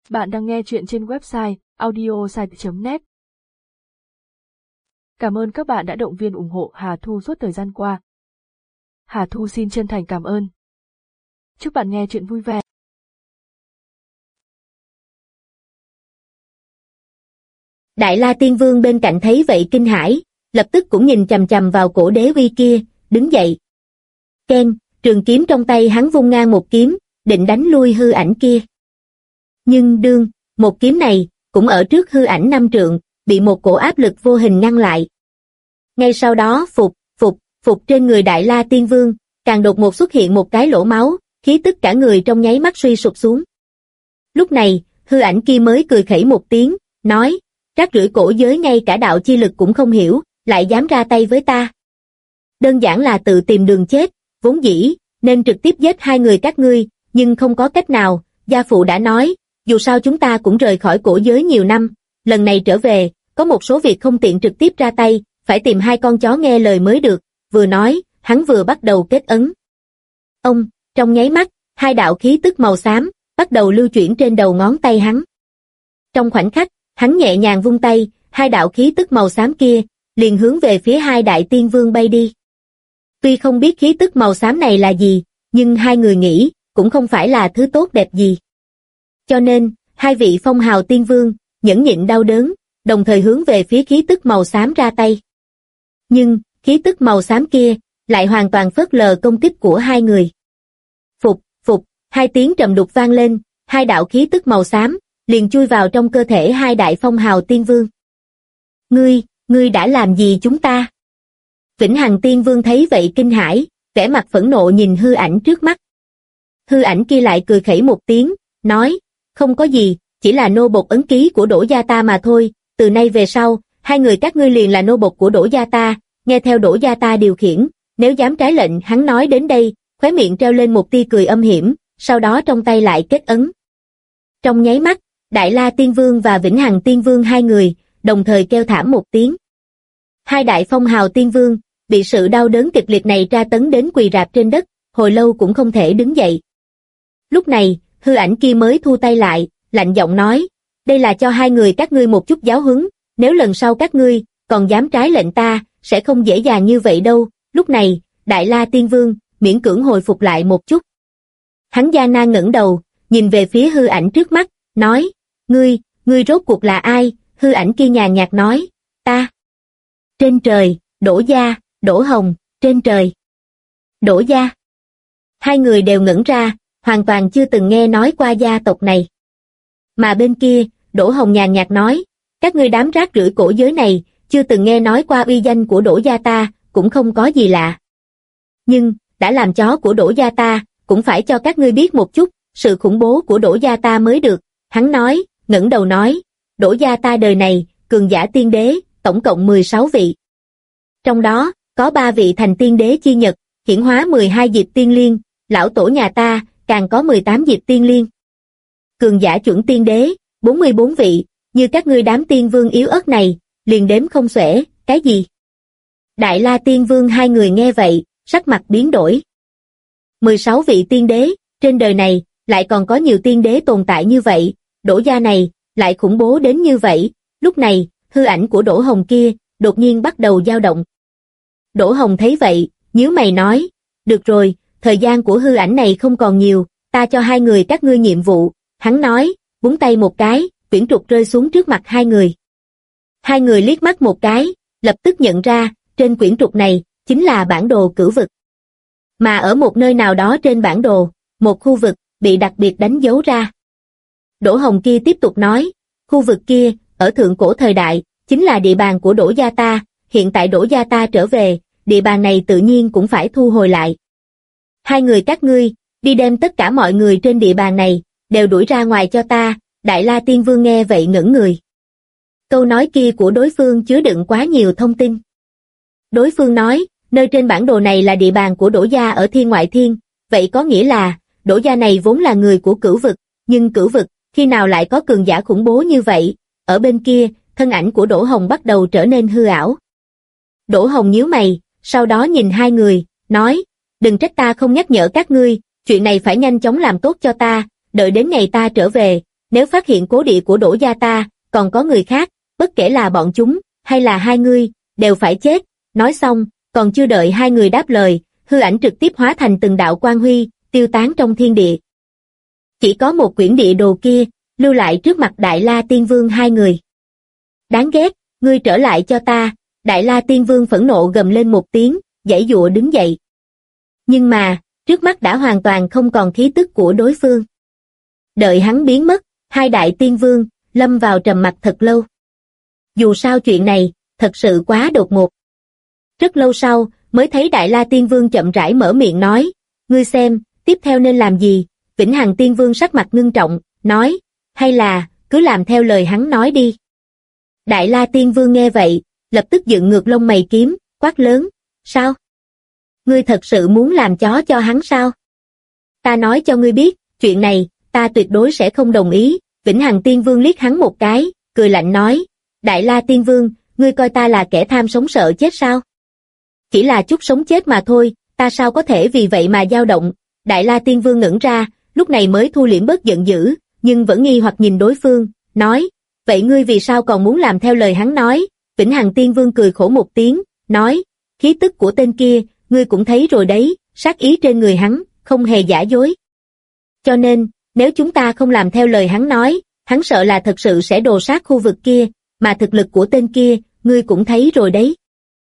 Bạn đang nghe chuyện trên website audiosite.net. Cảm ơn các bạn đã động viên ủng hộ Hà Thu suốt thời gian qua. Hà Thu xin chân thành cảm ơn. Chúc bạn nghe chuyện vui vẻ. Đại La Tiên Vương bên cạnh thấy vậy kinh hãi, lập tức cũng nhìn chằm chằm vào cổ đế uy kia, đứng dậy. Keng, trường kiếm trong tay hắn vung ngang một kiếm, định đánh lui hư ảnh kia. Nhưng một kiếm này, cũng ở trước hư ảnh 5 trượng, bị một cổ áp lực vô hình ngăn lại. Ngay sau đó phục trên người Đại La Tiên Vương, càng đột ngột xuất hiện một cái lỗ máu, khí tức cả người trong nháy mắt suy sụp xuống. Lúc này, hư ảnh kia mới cười khẩy một tiếng, nói, rác rưởi cổ giới ngay cả đạo chi lực cũng không hiểu, lại dám ra tay với ta. Đơn giản là tự tìm đường chết, vốn dĩ, nên trực tiếp giết hai người các ngươi, nhưng không có cách nào, gia phụ đã nói, dù sao chúng ta cũng rời khỏi cổ giới nhiều năm, lần này trở về, có một số việc không tiện trực tiếp ra tay, phải tìm hai con chó nghe lời mới được, vừa nói, hắn vừa bắt đầu kết ấn. Trong nháy mắt, hai đạo khí tức màu xám, bắt đầu lưu chuyển trên đầu ngón tay hắn. Trong khoảnh khắc, hắn nhẹ nhàng vung tay, hai đạo khí tức màu xám kia, liền hướng về phía hai đại tiên vương bay đi. Tuy không biết khí tức màu xám này là gì, nhưng hai người nghĩ, cũng không phải là thứ tốt đẹp gì. Cho nên, hai vị phong hào tiên vương, nhẫn nhịn đau đớn, đồng thời hướng về phía khí tức màu xám ra tay. Nhưng, khí tức màu xám kia, lại hoàn toàn phớt lờ công kích của hai người. Phục, hai tiếng trầm đục vang lên, hai đạo khí tức màu xám, liền chui vào trong cơ thể hai đại phong hào tiên vương. Ngươi đã làm gì chúng ta? Vĩnh Hằng Tiên Vương thấy vậy kinh hãi, vẻ mặt phẫn nộ nhìn hư ảnh trước mắt. Hư ảnh kia lại cười khẩy một tiếng, nói, không có gì, chỉ là nô bộc ấn ký của Đỗ gia ta mà thôi, từ nay về sau, hai người các ngươi liền là nô bộc của Đỗ gia ta, nghe theo Đỗ gia ta điều khiển, nếu dám trái lệnh. Hắn nói đến đây, khóe miệng treo lên một tia cười âm hiểm, sau đó trong tay lại kết ấn. Trong nháy mắt, Đại La Tiên Vương và Vĩnh Hằng Tiên Vương hai người, đồng thời kêu thảm một tiếng. Hai đại phong hào tiên vương, bị sự đau đớn kịch liệt này tra tấn đến quỳ rạp trên đất, hồi lâu cũng không thể đứng dậy. Lúc này, hư ảnh kia mới thu tay lại, lạnh giọng nói, đây là cho hai người các ngươi một chút giáo huấn, nếu lần sau các ngươi còn dám trái lệnh ta, sẽ không dễ dàng như vậy đâu. Lúc này, Đại La Tiên Vương miễn cưỡng hồi phục lại một chút. Hắn gian nan ngẩng đầu, nhìn về phía hư ảnh trước mắt, nói, ngươi rốt cuộc là ai? Hư ảnh kia nhàn nhạt nói, ta. Trên trời, Đỗ gia, Đỗ Hồng, trên trời. Đỗ gia. Hai người đều ngẩn ra, hoàn toàn chưa từng nghe nói qua gia tộc này. Mà bên kia, Đỗ Hồng nhàn nhạt nói, các ngươi đám rác rưởi cổ giới này, chưa từng nghe nói qua uy danh của Đỗ gia ta, cũng không có gì lạ. Nhưng, đã làm chó của Đỗ gia ta, cũng phải cho các ngươi biết một chút, sự khủng bố của Đỗ gia ta mới được. Hắn nói, ngẩng đầu nói, Đỗ gia ta đời này, cường giả tiên đế, tổng cộng 16 vị. Trong đó, có 3 vị thành tiên đế chi nhật, hiển hóa 12 diệp tiên liên, lão tổ nhà ta, càng có 18 diệp tiên liên. Cường giả chuẩn tiên đế, 44 vị, như các ngươi đám tiên vương yếu ớt này, liền đếm không xuể, cái gì? Đại La Tiên Vương hai người nghe vậy, sắc mặt biến đổi. 16 vị tiên đế, trên đời này, lại còn có nhiều tiên đế tồn tại như vậy, Đỗ gia này, lại khủng bố đến như vậy. Lúc này, hư ảnh của Đỗ Hồng kia, đột nhiên bắt đầu dao động. Đỗ Hồng thấy vậy, nhíu mày nói, được rồi, thời gian của hư ảnh này không còn nhiều, ta cho hai người các ngươi nhiệm vụ. Hắn nói, búng tay một cái, quyển trục rơi xuống trước mặt hai người. Hai người liếc mắt một cái, lập tức nhận ra, trên quyển trục này, chính là bản đồ cửu vực. Mà ở một nơi nào đó trên bản đồ, một khu vực, bị đặc biệt đánh dấu ra. Đỗ Hồng kia tiếp tục nói, khu vực kia, ở thượng cổ thời đại, chính là địa bàn của Đỗ gia ta, hiện tại Đỗ gia ta trở về, địa bàn này tự nhiên cũng phải thu hồi lại. Hai người các ngươi, đi đem tất cả mọi người trên địa bàn này, đều đuổi ra ngoài cho ta. Đại La Tiên Vương nghe vậy ngẩn người. Câu nói kia của đối phương chứa đựng quá nhiều thông tin. Đối phương nói, nơi trên bản đồ này là địa bàn của Đỗ gia ở thiên ngoại thiên, vậy có nghĩa là, Đỗ gia này vốn là người của cửu vực, nhưng cửu vực, khi nào lại có cường giả khủng bố như vậy? Ở bên kia, thân ảnh của Đỗ Hồng bắt đầu trở nên hư ảo. Đỗ Hồng nhíu mày, sau đó nhìn hai người, nói, đừng trách ta không nhắc nhở các ngươi, chuyện này phải nhanh chóng làm tốt cho ta, đợi đến ngày ta trở về, nếu phát hiện cố địa của Đỗ gia ta, còn có người khác, bất kể là bọn chúng, hay là hai ngươi, đều phải chết. Nói xong, còn chưa đợi hai người đáp lời, hư ảnh trực tiếp hóa thành từng đạo quang huy, tiêu tán trong thiên địa. Chỉ có một quyển địa đồ kia, lưu lại trước mặt Đại La Tiên Vương hai người. Đáng ghét, ngươi trở lại cho ta. Đại La Tiên Vương phẫn nộ gầm lên một tiếng, giãy giụa đứng dậy. Nhưng mà, trước mắt đã hoàn toàn không còn khí tức của đối phương. Đợi hắn biến mất, hai đại tiên vương lâm vào trầm mặc thật lâu. Dù sao chuyện này thật sự quá đột ngột. Rất lâu sau, mới thấy Đại La Tiên Vương chậm rãi mở miệng nói, ngươi xem, tiếp theo nên làm gì? Vĩnh Hằng Tiên Vương sắc mặt ngưng trọng, nói, hay là, cứ làm theo lời hắn nói đi. Đại La Tiên Vương nghe vậy, lập tức dựng ngược lông mày kiếm, quát lớn, sao? Ngươi thật sự muốn làm chó cho hắn sao? Ta nói cho ngươi biết, chuyện này, ta tuyệt đối sẽ không đồng ý. Vĩnh Hằng Tiên Vương liếc hắn một cái, cười lạnh nói, Đại La Tiên Vương, ngươi coi ta là kẻ tham sống sợ chết sao? Chỉ là chút sống chết mà thôi, ta sao có thể vì vậy mà dao động? Đại La Tiên Vương ngẩn ra, lúc này mới thu liễm bớt giận dữ, nhưng vẫn nghi hoặc nhìn đối phương, nói, vậy ngươi vì sao còn muốn làm theo lời hắn nói? Vĩnh Hằng Tiên Vương cười khổ một tiếng, nói, khí tức của tên kia, ngươi cũng thấy rồi đấy, sát ý trên người hắn, không hề giả dối. Cho nên, nếu chúng ta không làm theo lời hắn nói, hắn sợ là thật sự sẽ đồ sát khu vực kia, mà thực lực của tên kia, ngươi cũng thấy rồi đấy.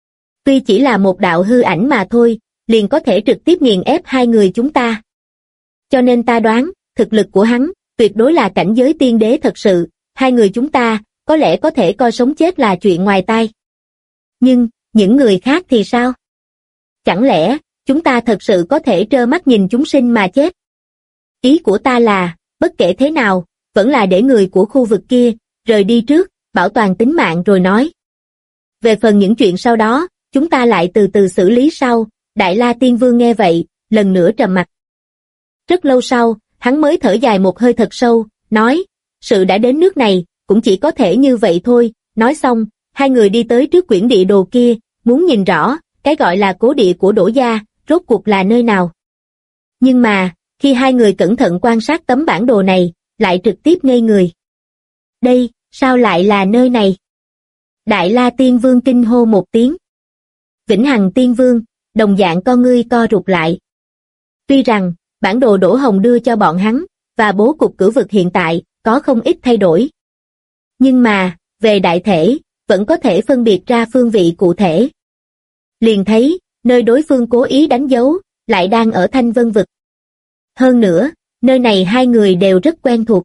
Tuy chỉ là một đạo hư ảnh mà thôi, liền có thể trực tiếp nghiền ép hai người chúng ta. Cho nên ta đoán, thực lực của hắn, tuyệt đối là cảnh giới tiên đế thật sự, hai người chúng ta, có lẽ có thể coi sống chết là chuyện ngoài tai. Nhưng, những người khác thì sao? Chẳng lẽ, chúng ta thật sự có thể trơ mắt nhìn chúng sinh mà chết? Ý của ta là, bất kể thế nào, vẫn là để người của khu vực kia, rời đi trước, bảo toàn tính mạng rồi nói. Về phần những chuyện sau đó, chúng ta lại từ từ xử lý sau. Đại La Tiên Vương nghe vậy, lần nữa trầm mặc. Rất lâu sau, hắn mới thở dài một hơi thật sâu, nói, sự đã đến nước này, cũng chỉ có thể như vậy thôi. Nói xong, hai người đi tới trước quyển địa đồ kia, muốn nhìn rõ, cái gọi là cố địa của Đỗ gia, rốt cuộc là nơi nào. Nhưng mà, khi hai người cẩn thận quan sát tấm bản đồ này, lại trực tiếp ngây người. Đây, sao lại là nơi này? Đại La Tiên Vương kinh hô một tiếng. Vĩnh Hằng Tiên Vương, đồng dạng con ngươi co rụt lại. Tuy rằng, bản đồ Đỗ Hồng đưa cho bọn hắn, và bố cục cửu vực hiện tại, có không ít thay đổi. Nhưng mà, về đại thể, vẫn có thể phân biệt ra phương vị cụ thể. Liền thấy, nơi đối phương cố ý đánh dấu, lại đang ở Thanh Vân Vực. Hơn nữa, nơi này hai người đều rất quen thuộc.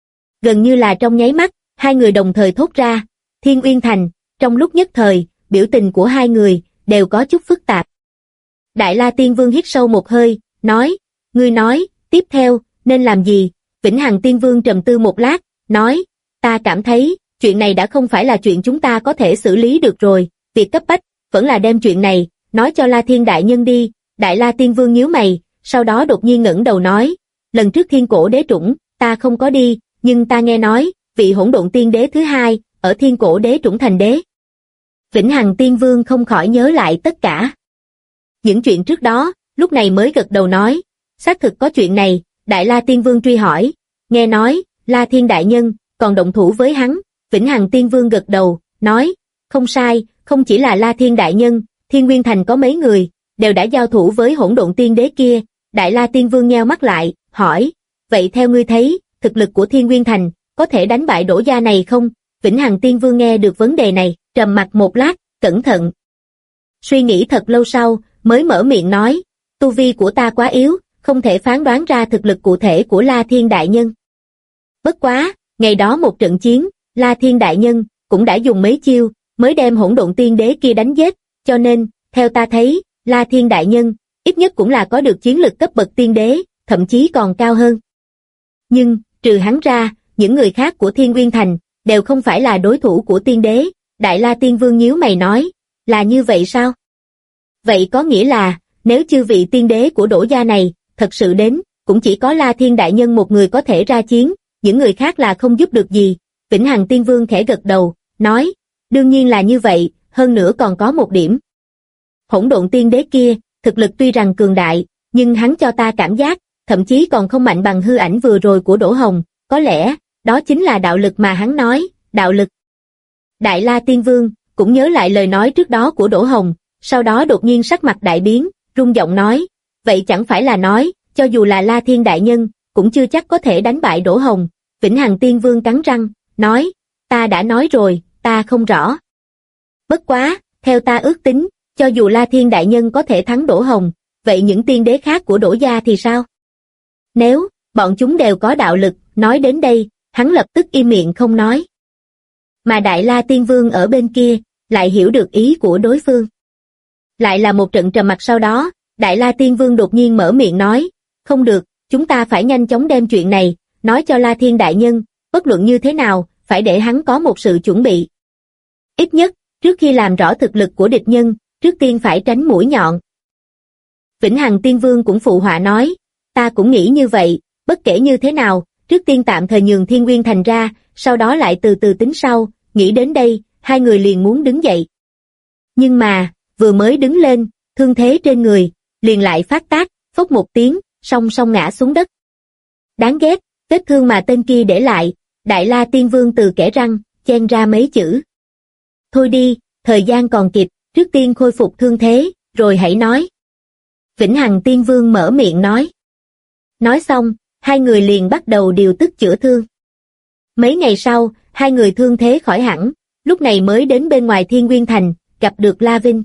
Gần như là trong nháy mắt, hai người đồng thời thốt ra, Thiên Uyên Thành. Trong lúc nhất thời, biểu tình của hai người, đều có chút phức tạp. Đại La Tiên Vương hít sâu một hơi, nói, ngươi nói, tiếp theo, nên làm gì? Vĩnh Hằng Tiên Vương trầm tư một lát, nói, ta cảm thấy, chuyện này đã không phải là chuyện chúng ta có thể xử lý được rồi, việc cấp bách, vẫn là đem chuyện này, nói cho La Thiên Đại Nhân đi. Đại La Tiên Vương nhíu mày, sau đó đột nhiên ngẩng đầu nói, lần trước Thiên Cổ Đế Trũng, ta không có đi, nhưng ta nghe nói, vị hỗn độn tiên đế thứ hai, ở Thiên Cổ Đế Trũng thành đế. Vĩnh Hằng Tiên Vương không khỏi nhớ lại tất cả. Những chuyện trước đó, lúc này mới gật đầu nói, xác thực có chuyện này. Đại La Tiên Vương truy hỏi, nghe nói, La Thiên Đại Nhân, còn động thủ với hắn. Vĩnh Hằng Tiên Vương gật đầu, nói, không sai, không chỉ là La Thiên Đại Nhân, Thiên Nguyên Thành có mấy người, đều đã giao thủ với hỗn độn tiên đế kia. Đại La Tiên Vương nheo mắt lại, hỏi, vậy theo ngươi thấy, thực lực của Thiên Nguyên Thành, có thể đánh bại Đỗ gia này không? Vĩnh Hằng Tiên Vương nghe được vấn đề này, trầm mặc một lát, cẩn thận. Suy nghĩ thật lâu sau, mới mở miệng nói, tu vi của ta quá yếu, không thể phán đoán ra thực lực cụ thể của La Thiên Đại Nhân. Bất quá, ngày đó một trận chiến, La Thiên Đại Nhân cũng đã dùng mấy chiêu, mới đem hỗn độn tiên đế kia đánh giết, cho nên, theo ta thấy, La Thiên Đại Nhân, ít nhất cũng là có được chiến lực cấp bậc tiên đế, thậm chí còn cao hơn. Nhưng, trừ hắn ra, những người khác của Thiên Nguyên Thành, đều không phải là đối thủ của tiên đế. Đại La Tiên Vương nhíu mày nói, là như vậy sao? Vậy có nghĩa là, nếu chư vị tiên đế của Đỗ gia này, thật sự đến, cũng chỉ có La Thiên Đại Nhân một người có thể ra chiến, những người khác là không giúp được gì. Vĩnh Hằng Tiên Vương khẽ gật đầu, nói, đương nhiên là như vậy, hơn nữa còn có một điểm. Hỗn độn tiên đế kia, thực lực tuy rằng cường đại, nhưng hắn cho ta cảm giác, thậm chí còn không mạnh bằng hư ảnh vừa rồi của Đỗ Hồng, có lẽ, đó chính là đạo lực mà hắn nói, đạo lực. Đại La Tiên Vương cũng nhớ lại lời nói trước đó của Đỗ Hồng, sau đó đột nhiên sắc mặt đại biến, rung giọng nói, vậy chẳng phải là nói, cho dù là La Thiên đại nhân, cũng chưa chắc có thể đánh bại Đỗ Hồng. Vĩnh Hằng Tiên Vương cắn răng, nói, ta đã nói rồi, ta không rõ. Bất quá, theo ta ước tính, cho dù La Thiên đại nhân có thể thắng Đỗ Hồng, vậy những tiên đế khác của Đỗ gia thì sao? Nếu, bọn chúng đều có đạo lực, nói đến đây, hắn lập tức im miệng không nói. Mà Đại La Tiên Vương ở bên kia, lại hiểu được ý của đối phương. Lại là một trận trầm mặc sau đó, Đại La Tiên Vương đột nhiên mở miệng nói, không được, chúng ta phải nhanh chóng đem chuyện này, nói cho La Thiên đại nhân, bất luận như thế nào, phải để hắn có một sự chuẩn bị. Ít nhất, trước khi làm rõ thực lực của địch nhân, trước tiên phải tránh mũi nhọn. Vĩnh Hằng Tiên Vương cũng phụ họa nói, ta cũng nghĩ như vậy, bất kể như thế nào, trước tiên tạm thời nhường Thiên Nguyên Thành ra, sau đó lại từ từ tính sau. Nghĩ đến đây, hai người liền muốn đứng dậy. Nhưng mà, vừa mới đứng lên, thương thế trên người, liền lại phát tác, phốc một tiếng, song song ngã xuống đất. Đáng ghét, vết thương mà tên kia để lại, Đại La Tiên Vương từ kẽ răng, chen ra mấy chữ. Thôi đi, thời gian còn kịp, trước tiên khôi phục thương thế, rồi hãy nói. Vĩnh Hằng Tiên Vương mở miệng nói. Nói xong, hai người liền bắt đầu điều tức chữa thương. Mấy ngày sau, hai người thương thế khỏi hẳn, lúc này mới đến bên ngoài Thiên Nguyên Thành, gặp được La Vinh.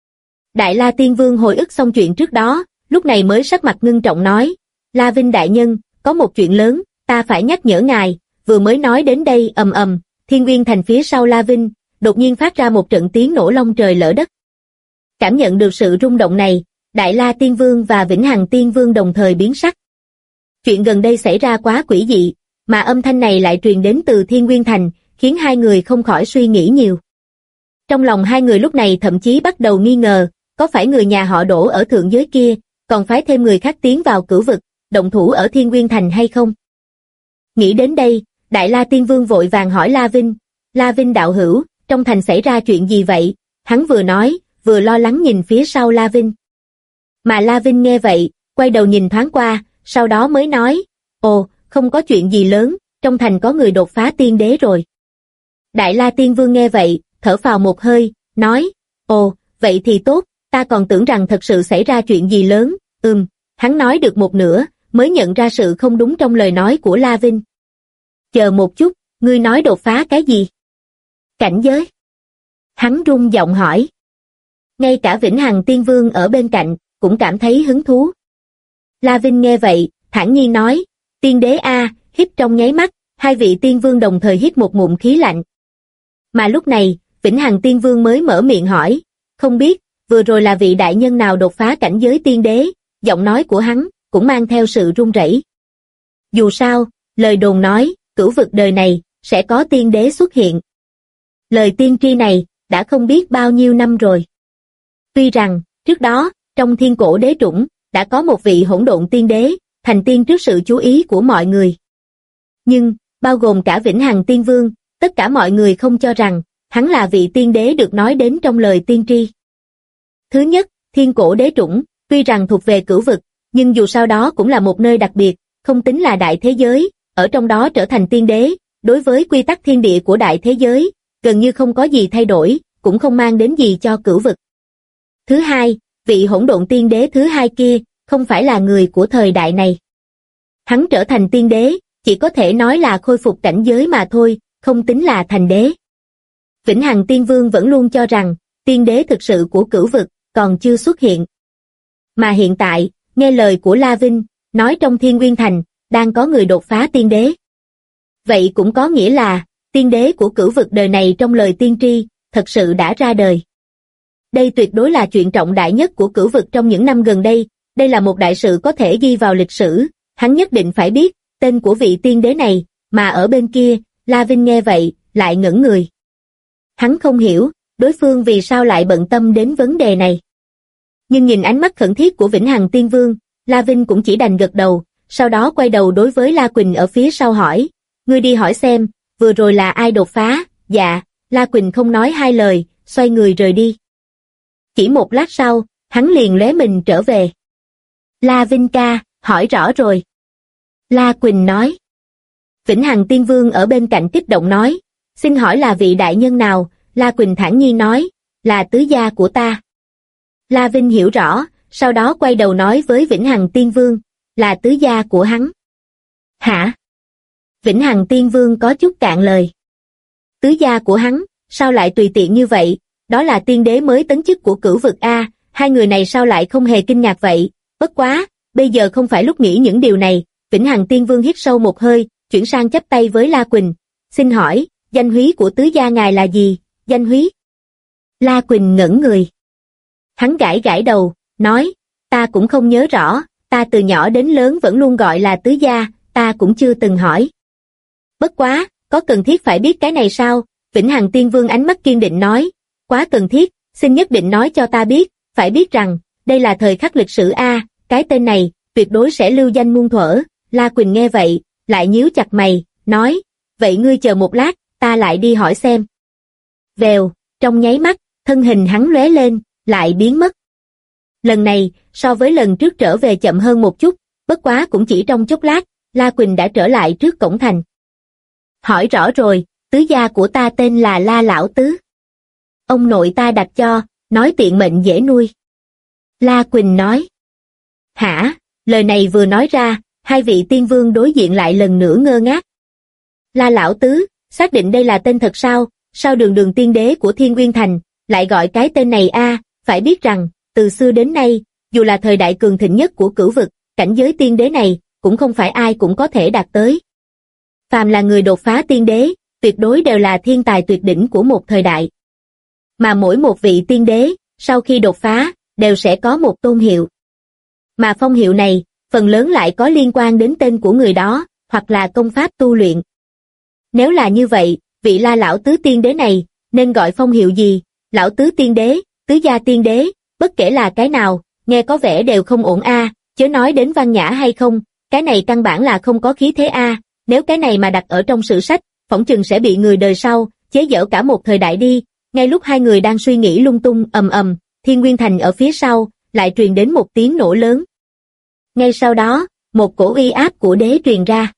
Đại La Tiên Vương hồi ức xong chuyện trước đó, lúc này mới sắc mặt ngưng trọng nói, La Vinh đại nhân, có một chuyện lớn, ta phải nhắc nhở ngài. Vừa mới nói đến đây ầm ầm, Thiên Nguyên Thành phía sau La Vinh, đột nhiên phát ra một trận tiếng nổ long trời lở đất. Cảm nhận được sự rung động này, Đại La Tiên Vương và Vĩnh Hằng Tiên Vương đồng thời biến sắc. Chuyện gần đây xảy ra quá quỷ dị, mà âm thanh này lại truyền đến từ Thiên Nguyên Thành, khiến hai người không khỏi suy nghĩ nhiều. Trong lòng hai người lúc này thậm chí bắt đầu nghi ngờ, có phải người nhà họ Đỗ ở thượng giới kia, còn phái thêm người khác tiến vào cửu vực, động thủ ở Thiên Nguyên Thành hay không? Nghĩ đến đây, Đại La Tiên Vương vội vàng hỏi La Vinh đạo hữu, trong thành xảy ra chuyện gì vậy? Hắn vừa nói, vừa lo lắng nhìn phía sau La Vinh. Mà La Vinh nghe vậy, quay đầu nhìn thoáng qua, sau đó mới nói, ồ, không có chuyện gì lớn, trong thành có người đột phá tiên đế rồi. Đại La Tiên Vương nghe vậy, thở phào một hơi, nói, ồ, vậy thì tốt, ta còn tưởng rằng thật sự xảy ra chuyện gì lớn. Hắn nói được một nửa, mới nhận ra sự không đúng trong lời nói của La Vinh. Chờ một chút, ngươi nói đột phá cái gì? Cảnh giới. Hắn rung giọng hỏi. Ngay cả Vĩnh Hằng Tiên Vương ở bên cạnh, cũng cảm thấy hứng thú. La Vinh nghe vậy, thản nhiên nói, tiên đế a, hít trong nháy mắt, hai vị tiên vương đồng thời hít một ngụm khí lạnh. Mà lúc này, Vĩnh Hằng Tiên Vương mới mở miệng hỏi, không biết, vừa rồi là vị đại nhân nào đột phá cảnh giới tiên đế, giọng nói của hắn, cũng mang theo sự run rẩy. Dù sao, lời đồn nói, cửu vực đời này, sẽ có tiên đế xuất hiện. Lời tiên tri này, đã không biết bao nhiêu năm rồi. Tuy rằng, trước đó, trong thiên cổ đế trũng, đã có một vị hỗn độn tiên đế, thành tiên trước sự chú ý của mọi người. Nhưng, bao gồm cả Vĩnh Hằng Tiên Vương, tất cả mọi người không cho rằng, hắn là vị tiên đế được nói đến trong lời tiên tri. Thứ nhất, thiên cổ đế trũng, tuy rằng thuộc về cửu vực, nhưng dù sao đó cũng là một nơi đặc biệt, không tính là đại thế giới, ở trong đó trở thành tiên đế, đối với quy tắc thiên địa của đại thế giới, gần như không có gì thay đổi, cũng không mang đến gì cho cửu vực. Thứ hai, vị hỗn độn tiên đế thứ hai kia, không phải là người của thời đại này. Hắn trở thành tiên đế, chỉ có thể nói là khôi phục cảnh giới mà thôi, không tính là thành đế. Vĩnh Hằng Tiên Vương vẫn luôn cho rằng, tiên đế thực sự của cửu vực, còn chưa xuất hiện. Mà hiện tại, nghe lời của La Vinh, nói trong Thiên Nguyên Thành, đang có người đột phá tiên đế. Vậy cũng có nghĩa là, tiên đế của cửu vực đời này trong lời tiên tri, thật sự đã ra đời. Đây tuyệt đối là chuyện trọng đại nhất của cửu vực trong những năm gần đây, đây là một đại sự có thể ghi vào lịch sử, hắn nhất định phải biết, tên của vị tiên đế này, mà ở bên kia, La Vinh nghe vậy, lại ngẩn người. Hắn không hiểu, đối phương vì sao lại bận tâm đến vấn đề này. Nhưng nhìn ánh mắt khẩn thiết của Vĩnh Hằng Tiên Vương, La Vinh cũng chỉ đành gật đầu, sau đó quay đầu đối với La Quỳnh ở phía sau hỏi, ngươi đi hỏi xem, vừa rồi là ai đột phá? Dạ, La Quỳnh không nói hai lời, xoay người rời đi. Chỉ một lát sau, hắn liền lóe mình trở về. La Vinh ca, hỏi rõ rồi. La Quỳnh nói. Vĩnh Hằng Tiên Vương ở bên cạnh kích động nói, xin hỏi là vị đại nhân nào? La Quỳnh thản nhiên nói, là tứ gia của ta. La Vinh hiểu rõ, sau đó quay đầu nói với Vĩnh Hằng Tiên Vương, là tứ gia của hắn. Hả? Vĩnh Hằng Tiên Vương có chút cạn lời. Tứ gia của hắn, sao lại tùy tiện như vậy? Đó là tiên đế mới tấn chức của Cửu Vực a, hai người này sao lại không hề kinh ngạc vậy? Bất quá, bây giờ không phải lúc nghĩ những điều này. Vĩnh Hằng Tiên Vương hít sâu một hơi, chuyển sang chắp tay với La Quỳnh. Xin hỏi, danh húy của tứ gia ngài là gì? Danh húy? La Quỳnh ngẩn người. Hắn gãi gãi đầu, nói, ta cũng không nhớ rõ, ta từ nhỏ đến lớn vẫn luôn gọi là tứ gia, ta cũng chưa từng hỏi. Bất quá, có cần thiết phải biết cái này sao? Vĩnh Hằng Tiên Vương ánh mắt kiên định nói, quá cần thiết, xin nhất định nói cho ta biết, phải biết rằng, đây là thời khắc lịch sử a, cái tên này, tuyệt đối sẽ lưu danh muôn thuở. La Quỳnh nghe vậy, lại nhíu chặt mày, nói, vậy ngươi chờ một lát, ta lại đi hỏi xem. Vèo, trong nháy mắt, thân hình hắn lóe lên, lại biến mất. Lần này, so với lần trước trở về chậm hơn một chút, bất quá cũng chỉ trong chốc lát, La Quỳnh đã trở lại trước cổng thành. Hỏi rõ rồi, tứ gia của ta tên là La Lão Tứ. Ông nội ta đặt cho, nói tiện mệnh dễ nuôi. La Quỳnh nói. Hả? Lời này vừa nói ra, hai vị tiên vương đối diện lại lần nữa ngơ ngác. La Lão Tứ, xác định đây là tên thật sao? Sao đường đường tiên đế của Thiên Uyên Thành, lại gọi cái tên này a? Phải biết rằng, từ xưa đến nay, dù là thời đại cường thịnh nhất của Cửu Vực, cảnh giới tiên đế này, cũng không phải ai cũng có thể đạt tới. Phàm là người đột phá tiên đế, tuyệt đối đều là thiên tài tuyệt đỉnh của một thời đại. Mà mỗi một vị tiên đế, sau khi đột phá, đều sẽ có một tôn hiệu. Mà phong hiệu này, phần lớn lại có liên quan đến tên của người đó, hoặc là công pháp tu luyện. Nếu là như vậy, vị La Lão Tứ tiên đế này, nên gọi phong hiệu gì? Lão Tứ tiên đế, tứ gia tiên đế, bất kể là cái nào, nghe có vẻ đều không ổn a, chớ nói đến văn nhã hay không, cái này căn bản là không có khí thế a, nếu cái này mà đặt ở trong sử sách, phỏng chừng sẽ bị người đời sau chế giễu cả một thời đại đi. Ngay lúc hai người đang suy nghĩ lung tung, ầm ầm, Thiên Nguyên Thành ở phía sau lại truyền đến một tiếng nổ lớn. Ngay sau đó, một cổ uy áp của đế truyền ra.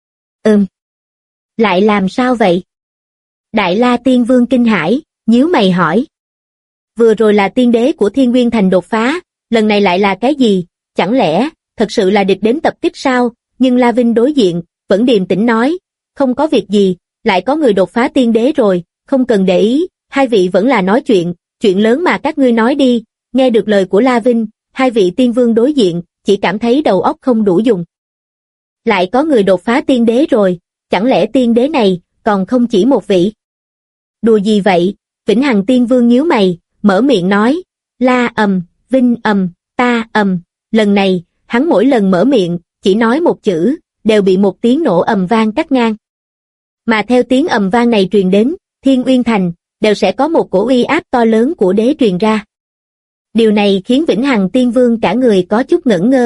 Lại làm sao vậy? Đại La Tiên Vương kinh hãi, nhíu mày hỏi. Vừa rồi là tiên đế của Thiên Nguyên Thành đột phá, lần này lại là cái gì? Chẳng lẽ, thật sự là địch đến tập kích sao? Nhưng La Vinh đối diện, vẫn điềm tĩnh nói, không có việc gì, lại có người đột phá tiên đế rồi, không cần để ý, hai vị vẫn là nói chuyện lớn mà các ngươi nói đi. Nghe được lời của La Vinh, hai vị tiên vương đối diện, chỉ cảm thấy đầu óc không đủ dùng. Lại có người đột phá tiên đế rồi, chẳng lẽ tiên đế này, còn không chỉ một vị? Đùa gì vậy? Vĩnh Hằng Tiên Vương nhíu mày, mở miệng nói, La Vinh ta lần này, hắn mỗi lần mở miệng, chỉ nói một chữ, đều bị một tiếng nổ ầm vang cắt ngang. Mà theo tiếng ầm vang này truyền đến, Thiên Uyên Thành, đều sẽ có một cổ uy áp to lớn của đế truyền ra. Điều này khiến Vĩnh Hằng Tiên Vương cả người có chút ngẩn ngơ.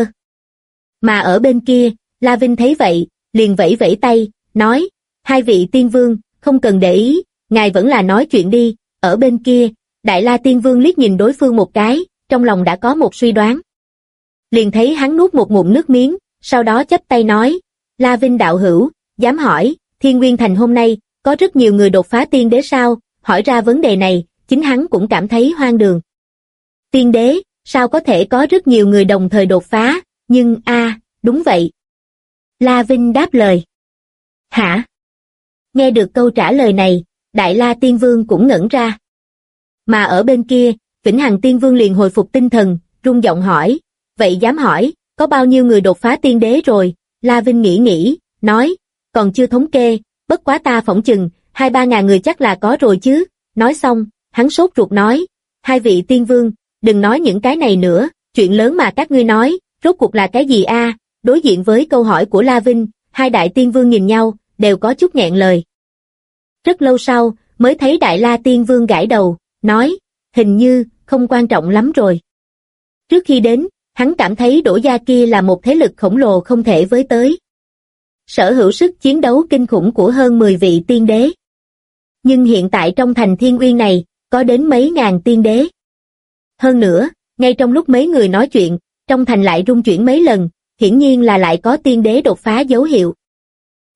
Mà ở bên kia, La Vinh thấy vậy, liền vẫy vẫy tay, nói, hai vị tiên vương, không cần để ý, ngài vẫn là nói chuyện đi. Ở bên kia, Đại La Tiên Vương liếc nhìn đối phương một cái, trong lòng đã có một suy đoán. Liền thấy hắn nuốt một ngụm nước miếng, sau đó chắp tay nói, La Vinh đạo hữu, dám hỏi, Thiên Nguyên Thành hôm nay, có rất nhiều người đột phá tiên đế sao? Hỏi ra vấn đề này, chính hắn cũng cảm thấy hoang đường. Tiên đế, sao có thể có rất nhiều người đồng thời đột phá? Nhưng đúng vậy. La Vinh đáp lời. Hả? Nghe được câu trả lời này, Đại La Tiên Vương cũng ngẩn ra. Mà ở bên kia, Vĩnh Hằng Tiên Vương liền hồi phục tinh thần, rung giọng hỏi, vậy dám hỏi, có bao nhiêu người đột phá tiên đế rồi? La Vinh nghĩ, nói, còn chưa thống kê, bất quá ta phỏng chừng, 2-3 ngàn người chắc là có rồi chứ. Nói xong, hắn sốt ruột nói, hai vị tiên vương, đừng nói những cái này nữa, chuyện lớn mà các ngươi nói, rốt cuộc là cái gì a? Đối diện với câu hỏi của La Vinh, hai đại tiên vương nhìn nhau, đều có chút nghẹn lời. Rất lâu sau, mới thấy Đại La Tiên Vương gãi đầu, nói, hình như, không quan trọng lắm rồi. Trước khi đến, hắn cảm thấy Đỗ gia kia là một thế lực khổng lồ không thể với tới. Sở hữu sức chiến đấu kinh khủng của hơn 10 vị tiên đế. Nhưng hiện tại trong thành Thiên Uyên này, có đến mấy ngàn tiên đế. Hơn nữa, ngay trong lúc mấy người nói chuyện, trong thành lại rung chuyển mấy lần, hiển nhiên là lại có tiên đế đột phá dấu hiệu.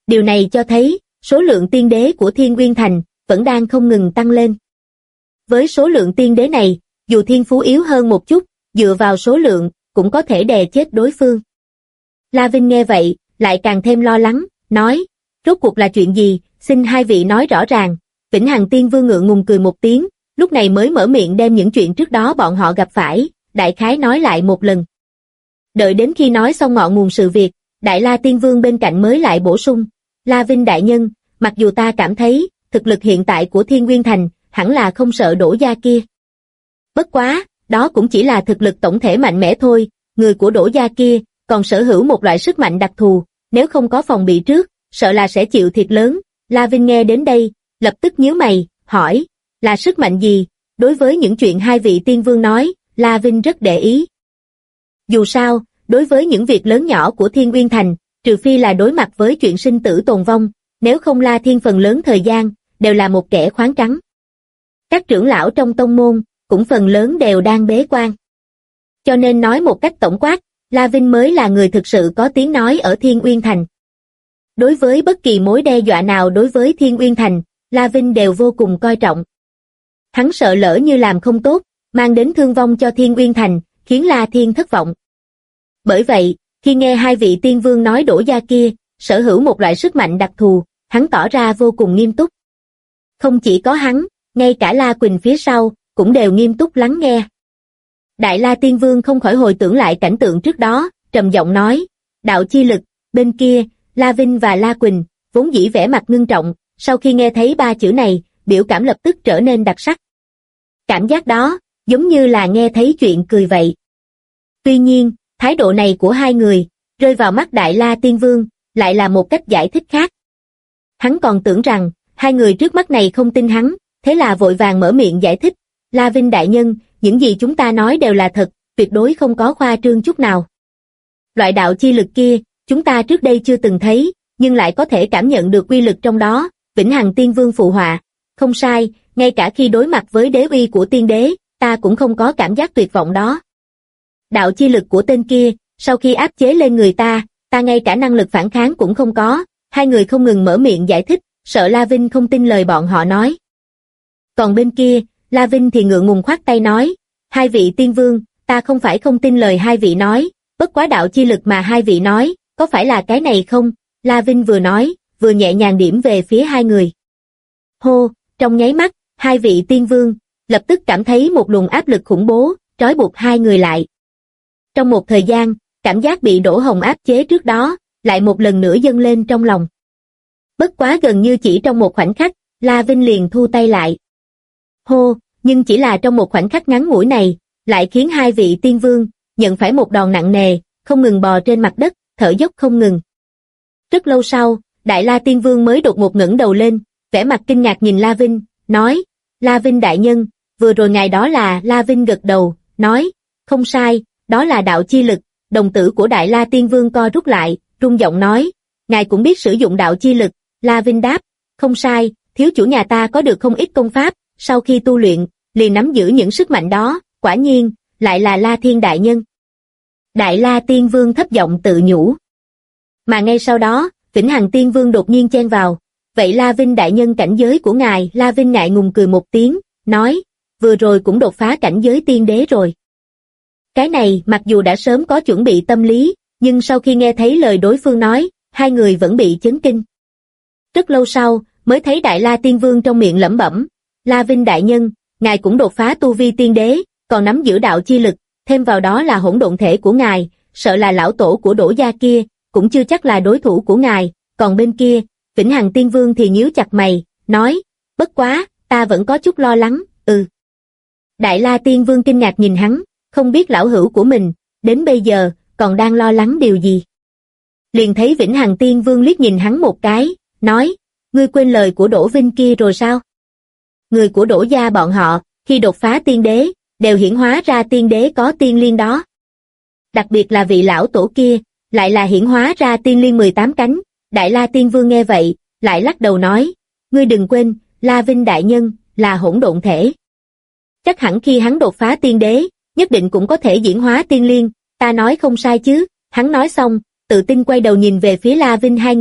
Điều này cho thấy, số lượng tiên đế của Thiên Uyên Thành vẫn đang không ngừng tăng lên. Với số lượng tiên đế này, dù thiên phú yếu hơn một chút, dựa vào số lượng, cũng có thể đè chết đối phương. La Vinh nghe vậy, lại càng thêm lo lắng, nói, rốt cuộc là chuyện gì, xin hai vị nói rõ ràng. Vĩnh Hằng Tiên Vương ngượng ngùng cười một tiếng, lúc này mới mở miệng đem những chuyện trước đó bọn họ gặp phải, đại khái nói lại một lần. Đợi đến khi nói xong ngọn nguồn sự việc, Đại La Tiên Vương bên cạnh mới lại bổ sung, La Vinh đại nhân, mặc dù ta cảm thấy, thực lực hiện tại của Thiên Uyên Thành, hẳn là không sợ Đỗ gia kia. Bất quá, đó cũng chỉ là thực lực tổng thể mạnh mẽ thôi, người của Đỗ gia kia, còn sở hữu một loại sức mạnh đặc thù, nếu không có phòng bị trước, sợ là sẽ chịu thiệt lớn. La Vinh nghe đến đây, lập tức nhíu mày, hỏi, là sức mạnh gì? Đối với những chuyện hai vị tiên vương nói, La Vinh rất để ý. Dù sao, đối với những việc lớn nhỏ của Thiên Uyên Thành, trừ phi là đối mặt với chuyện sinh tử tồn vong, nếu không La Thiên phần lớn thời gian, đều là một kẻ khoáng trắng. Các trưởng lão trong tông môn, cũng phần lớn đều đang bế quan. Cho nên nói một cách tổng quát, La Vinh mới là người thực sự có tiếng nói ở Thiên Uyên Thành. Đối với bất kỳ mối đe dọa nào đối với Thiên Uyên Thành, La Vinh đều vô cùng coi trọng. Hắn sợ lỡ như làm không tốt, mang đến thương vong cho Thiên Uyên Thành, khiến La Thiên thất vọng. Bởi vậy, khi nghe hai vị tiên vương nói Đỗ gia kia, sở hữu một loại sức mạnh đặc thù, hắn tỏ ra vô cùng nghiêm túc. Không chỉ có hắn, ngay cả La Quỳnh phía sau, cũng đều nghiêm túc lắng nghe. Đại La Tiên Vương không khỏi hồi tưởng lại cảnh tượng trước đó, trầm giọng nói, đạo chi lực, bên kia, La Vinh và La Quỳnh, vốn dĩ vẻ mặt ngưng trọng, sau khi nghe thấy ba chữ này, biểu cảm lập tức trở nên đặc sắc. Cảm giác đó, giống như là nghe thấy chuyện cười vậy. Tuy nhiên, thái độ này của hai người, rơi vào mắt Đại La Tiên Vương, lại là một cách giải thích khác. Hắn còn tưởng rằng, hai người trước mắt này không tin hắn, thế là vội vàng mở miệng giải thích, La Vinh đại nhân, những gì chúng ta nói đều là thật, tuyệt đối không có khoa trương chút nào. Loại đạo chi lực kia, chúng ta trước đây chưa từng thấy, nhưng lại có thể cảm nhận được uy lực trong đó, Vĩnh Hằng Tiên Vương phụ họa, không sai, ngay cả khi đối mặt với đế uy của tiên đế, ta cũng không có cảm giác tuyệt vọng đó. Đạo chi lực của tên kia, sau khi áp chế lên người ta ngay cả năng lực phản kháng cũng không có, hai người không ngừng mở miệng giải thích, sợ La Vinh không tin lời bọn họ nói. Còn bên kia, La Vinh thì ngượng ngùng khoát tay nói, hai vị tiên vương, ta không phải không tin lời hai vị nói, bất quá đạo chi lực mà hai vị nói, có phải là cái này không? La Vinh vừa nói, vừa nhẹ nhàng điểm về phía hai người. Hô, trong nháy mắt, hai vị tiên vương, lập tức cảm thấy một luồng áp lực khủng bố, trói buộc hai người lại. Trong một thời gian, cảm giác bị Đỗ Hồng áp chế trước đó, lại một lần nữa dâng lên trong lòng. Bất quá gần như chỉ trong một khoảnh khắc, La Vinh liền thu tay lại. Hô, nhưng chỉ là trong một khoảnh khắc ngắn ngủi này, lại khiến hai vị tiên vương, nhận phải một đòn nặng nề, không ngừng bò trên mặt đất, thở dốc không ngừng. Rất lâu sau, Đại La Tiên Vương mới đột ngột ngẩng đầu lên, vẻ mặt kinh ngạc nhìn La Vinh, nói, La Vinh đại nhân, vừa rồi ngài đó là La Vinh gật đầu, nói, không sai, đó là đạo chi lực, đồng tử của Đại La Tiên Vương co rút lại, rung giọng nói, ngài cũng biết sử dụng đạo chi lực, La Vinh đáp, không sai, thiếu chủ nhà ta có được không ít công pháp, sau khi tu luyện, liền nắm giữ những sức mạnh đó, quả nhiên, lại là La Thiên đại nhân. Đại La Tiên Vương thấp giọng tự nhủ. Mà ngay sau đó, Vĩnh Hằng Tiên Vương đột nhiên chen vào, vậy La Vinh đại nhân cảnh giới của ngài, La Vinh ngại ngùng cười một tiếng, nói, vừa rồi cũng đột phá cảnh giới tiên đế rồi. Cái này mặc dù đã sớm có chuẩn bị tâm lý, nhưng sau khi nghe thấy lời đối phương nói, hai người vẫn bị chấn kinh. Rất lâu sau, mới thấy Đại La Tiên Vương trong miệng lẩm bẩm, La Vinh đại nhân, ngài cũng đột phá tu vi tiên đế, còn nắm giữ đạo chi lực, thêm vào đó là hỗn độn thể của ngài, sợ là lão tổ của Đỗ gia kia, cũng chưa chắc là đối thủ của ngài, còn bên kia, Vĩnh Hằng Tiên Vương thì nhíu chặt mày, nói, bất quá, ta vẫn có chút lo lắng, Đại La Tiên Vương kinh ngạc nhìn hắn, không biết lão hữu của mình, đến bây giờ, còn đang lo lắng điều gì. Liền thấy Vĩnh Hằng Tiên Vương liếc nhìn hắn một cái, nói, ngươi quên lời của Đỗ Vinh kia rồi sao? Người của Đỗ gia bọn họ, khi đột phá tiên đế, đều hiển hóa ra tiên đế có tiên liên đó. Đặc biệt là vị lão tổ kia, lại là hiển hóa ra tiên liên 18 cánh. Đại La Tiên Vương nghe vậy, lại lắc đầu nói, ngươi đừng quên, La Vinh đại nhân, là hỗn độn thể. Chắc hẳn khi hắn đột phá tiên đế, nhất định cũng có thể diễn hóa tiên liên, ta nói không sai chứ. Hắn nói xong, tự tin quay đầu nhìn về phía La Vinh hai người,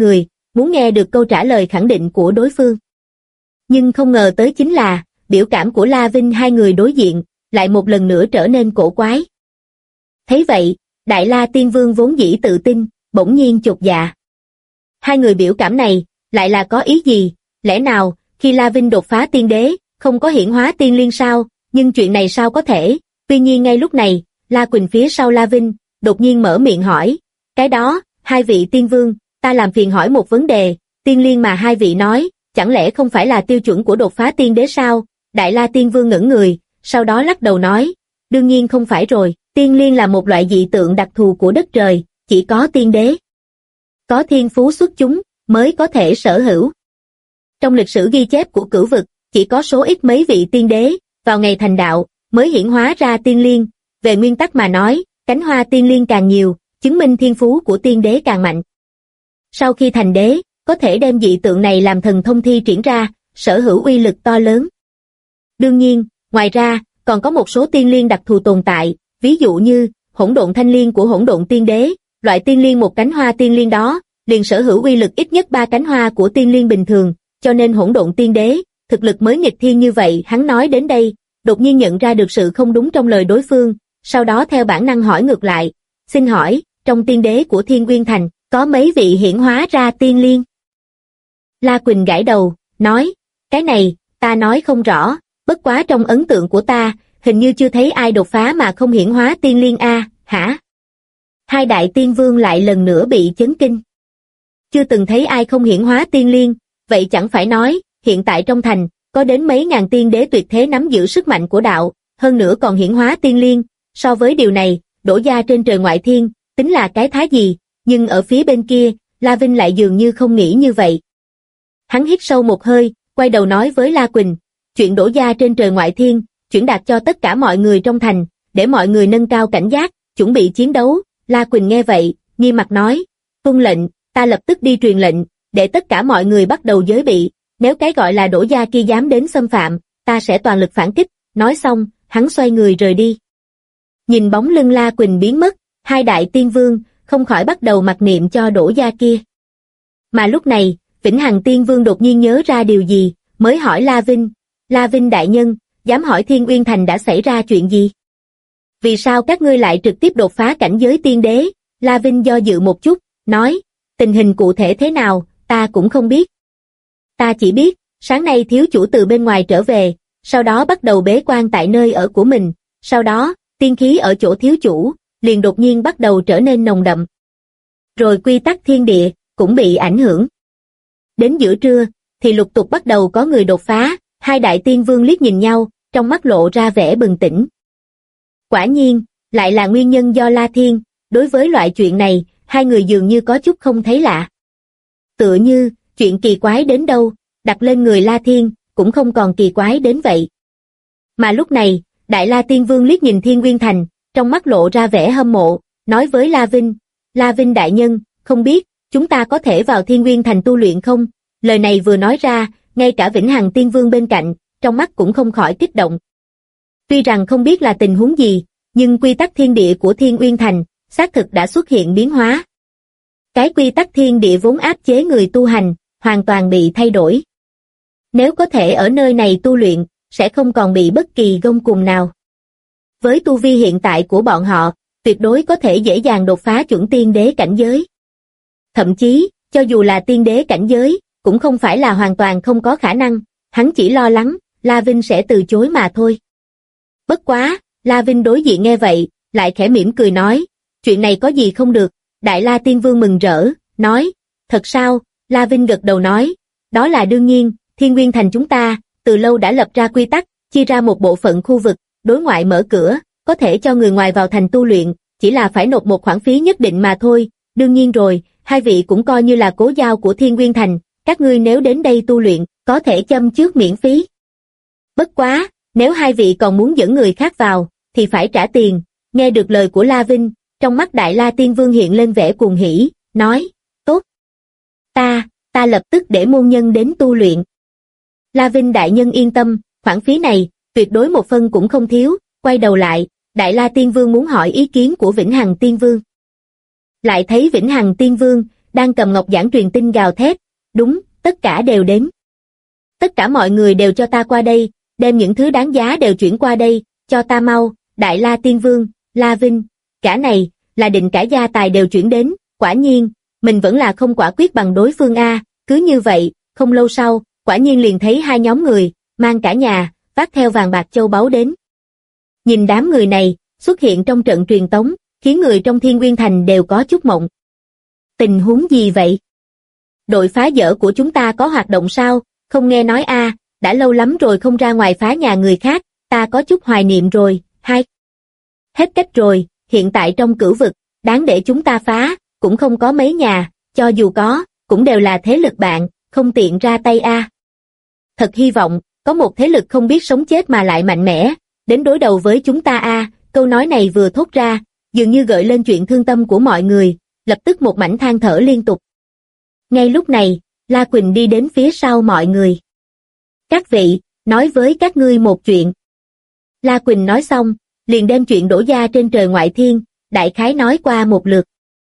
muốn nghe được câu trả lời khẳng định của đối phương. Nhưng không ngờ tới chính là, biểu cảm của La Vinh hai người đối diện, lại một lần nữa trở nên cổ quái. Thấy vậy, Đại La Tiên Vương vốn dĩ tự tin, bỗng nhiên chột dạ. Hai người biểu cảm này, lại là có ý gì? Lẽ nào, khi La Vinh đột phá tiên đế, không có hiển hóa tiên liên sao? Nhưng chuyện này sao có thể? Tuy nhiên ngay lúc này, La Quỳnh phía sau La Vinh, đột nhiên mở miệng hỏi. Cái đó, hai vị tiên vương, ta làm phiền hỏi một vấn đề, tiên liên mà hai vị nói, chẳng lẽ không phải là tiêu chuẩn của đột phá tiên đế sao? Đại La Tiên Vương ngẩn người, sau đó lắc đầu nói, đương nhiên không phải rồi, tiên liên là một loại dị tượng đặc thù của đất trời, chỉ có tiên đế có thiên phú xuất chúng mới có thể sở hữu. Trong lịch sử ghi chép của cửu vực, chỉ có số ít mấy vị tiên đế, vào ngày thành đạo, mới hiển hóa ra tiên liên. Về nguyên tắc mà nói, cánh hoa tiên liên càng nhiều, chứng minh thiên phú của tiên đế càng mạnh. Sau khi thành đế, có thể đem dị tượng này làm thần thông thi triển ra, sở hữu uy lực to lớn. Đương nhiên, ngoài ra, còn có một số tiên liên đặc thù tồn tại, ví dụ như, hỗn độn thanh liên của hỗn độn tiên đế, loại tiên liên một cánh hoa tiên liên đó, liền sở hữu uy lực ít nhất 3 cánh hoa của tiên liên bình thường, cho nên hỗn độn tiên đế, thực lực mới nghịch thiên như vậy. Hắn nói đến đây, đột nhiên nhận ra được sự không đúng trong lời đối phương, sau đó theo bản năng hỏi ngược lại, xin hỏi, trong tiên đế của Thiên Uyên Thành, có mấy vị hiển hóa ra tiên liên? La Quỳnh gãi đầu, nói, cái này, ta nói không rõ, bất quá trong ấn tượng của ta, hình như chưa thấy ai đột phá mà không hiển hóa tiên liên a, hả? Hai đại tiên vương lại lần nữa bị chấn kinh. Chưa từng thấy ai không hiển hóa tiên liên, vậy chẳng phải nói, hiện tại trong thành, có đến mấy ngàn tiên đế tuyệt thế nắm giữ sức mạnh của đạo, hơn nữa còn hiển hóa tiên liên, so với điều này, Đỗ gia trên trời ngoại thiên, tính là cái thá gì, nhưng ở phía bên kia, La Vinh lại dường như không nghĩ như vậy. Hắn hít sâu một hơi, quay đầu nói với La Quỳnh, chuyện Đỗ gia trên trời ngoại thiên, chuyển đạt cho tất cả mọi người trong thành, để mọi người nâng cao cảnh giác, chuẩn bị chiến đấu. La Quỳnh nghe vậy, nghiêm mặt nói, tuân lệnh, ta lập tức đi truyền lệnh, để tất cả mọi người bắt đầu giới bị, nếu cái gọi là Đỗ gia kia dám đến xâm phạm, ta sẽ toàn lực phản kích. Nói xong, hắn xoay người rời đi. Nhìn bóng lưng La Quỳnh biến mất, hai đại tiên vương không khỏi bắt đầu mặc niệm cho Đỗ gia kia. Mà lúc này, Vĩnh Hằng Tiên Vương đột nhiên nhớ ra điều gì, mới hỏi La Vinh, La Vinh đại nhân, dám hỏi Thiên Uyên Thành đã xảy ra chuyện gì? Vì sao các ngươi lại trực tiếp đột phá cảnh giới tiên đế? La Vinh do dự một chút, nói, tình hình cụ thể thế nào, ta cũng không biết. Ta chỉ biết, sáng nay thiếu chủ từ bên ngoài trở về, sau đó bắt đầu bế quan tại nơi ở của mình, sau đó, tiên khí ở chỗ thiếu chủ, liền đột nhiên bắt đầu trở nên nồng đậm. Rồi quy tắc thiên địa, cũng bị ảnh hưởng. Đến giữa trưa, thì lục tục bắt đầu có người đột phá, hai đại tiên vương liếc nhìn nhau, trong mắt lộ ra vẻ bừng tỉnh. Quả nhiên, lại là nguyên nhân do La Thiên, đối với loại chuyện này, hai người dường như có chút không thấy lạ. Tựa như, chuyện kỳ quái đến đâu, đặt lên người La Thiên, cũng không còn kỳ quái đến vậy. Mà lúc này, Đại La Tiên Vương liếc nhìn Thiên Uyên Thành, trong mắt lộ ra vẻ hâm mộ, nói với La Vinh đại nhân, không biết, chúng ta có thể vào Thiên Uyên Thành tu luyện không? Lời này vừa nói ra, ngay cả Vĩnh Hằng Tiên Vương bên cạnh, trong mắt cũng không khỏi kích động. Tuy rằng không biết là tình huống gì, nhưng quy tắc thiên địa của Thiên Uyên Thành, xác thực đã xuất hiện biến hóa. Cái quy tắc thiên địa vốn áp chế người tu hành, hoàn toàn bị thay đổi. Nếu có thể ở nơi này tu luyện, sẽ không còn bị bất kỳ gông cùm nào. Với tu vi hiện tại của bọn họ, tuyệt đối có thể dễ dàng đột phá chuẩn tiên đế cảnh giới. Thậm chí, cho dù là tiên đế cảnh giới, cũng không phải là hoàn toàn không có khả năng, hắn chỉ lo lắng, La Vinh sẽ từ chối mà thôi. Bất quá, La Vinh đối diện nghe vậy, lại khẽ mỉm cười nói, chuyện này có gì không được. Đại La Tiên Vương mừng rỡ, nói, thật sao? La Vinh gật đầu nói, đó là đương nhiên, Thiên Uyên Thành chúng ta, từ lâu đã lập ra quy tắc, chia ra một bộ phận khu vực, đối ngoại mở cửa, có thể cho người ngoài vào thành tu luyện, chỉ là phải nộp một khoản phí nhất định mà thôi. Đương nhiên rồi, hai vị cũng coi như là cố giao của Thiên Uyên Thành, các ngươi nếu đến đây tu luyện, có thể châm trước miễn phí. Bất quá, nếu hai vị còn muốn dẫn người khác vào, thì phải trả tiền. Nghe được lời của La Vinh, trong mắt Đại La Tiên Vương hiện lên vẻ cuồng hỉ, nói, tốt. Ta lập tức để môn nhân đến tu luyện. La Vinh đại nhân yên tâm, khoản phí này, tuyệt đối một phân cũng không thiếu. Quay đầu lại, Đại La Tiên Vương muốn hỏi ý kiến của Vĩnh Hằng Tiên Vương. Lại thấy Vĩnh Hằng Tiên Vương, đang cầm ngọc giản truyền tin gào thét, đúng, tất cả đều đến. Tất cả mọi người đều cho ta qua đây, đem những thứ đáng giá đều chuyển qua đây, cho ta mau, Đại La Tiên Vương, La Vinh, cả này, là định cả gia tài đều chuyển đến, quả nhiên, mình vẫn là không quả quyết bằng đối phương a. Cứ như vậy, không lâu sau, quả nhiên liền thấy hai nhóm người, mang cả nhà, vác theo vàng bạc châu báu đến. Nhìn đám người này, xuất hiện trong trận truyền tống, khiến người trong Thiên Nguyên Thành đều có chút mộng. Tình huống gì vậy? Đội phá dỡ của chúng ta có hoạt động sao? Không nghe nói a, đã lâu lắm rồi không ra ngoài phá nhà người khác, ta có chút hoài niệm rồi. Hai. Hết cách rồi, hiện tại trong cửu vực, đáng để chúng ta phá, cũng không có mấy nhà, cho dù có, cũng đều là thế lực bạn, không tiện ra tay a. Thật hy vọng, có một thế lực không biết sống chết mà lại mạnh mẽ, đến đối đầu với chúng ta a. Câu nói này vừa thốt ra, dường như gợi lên chuyện thương tâm của mọi người, lập tức một mảnh than thở liên tục. Ngay lúc này, La Quỳnh đi đến phía sau mọi người. Các vị, nói với các ngươi một chuyện. La Quỳnh nói xong, liền đem chuyện đổ ra trên trời ngoại thiên, đại khái nói qua một lượt.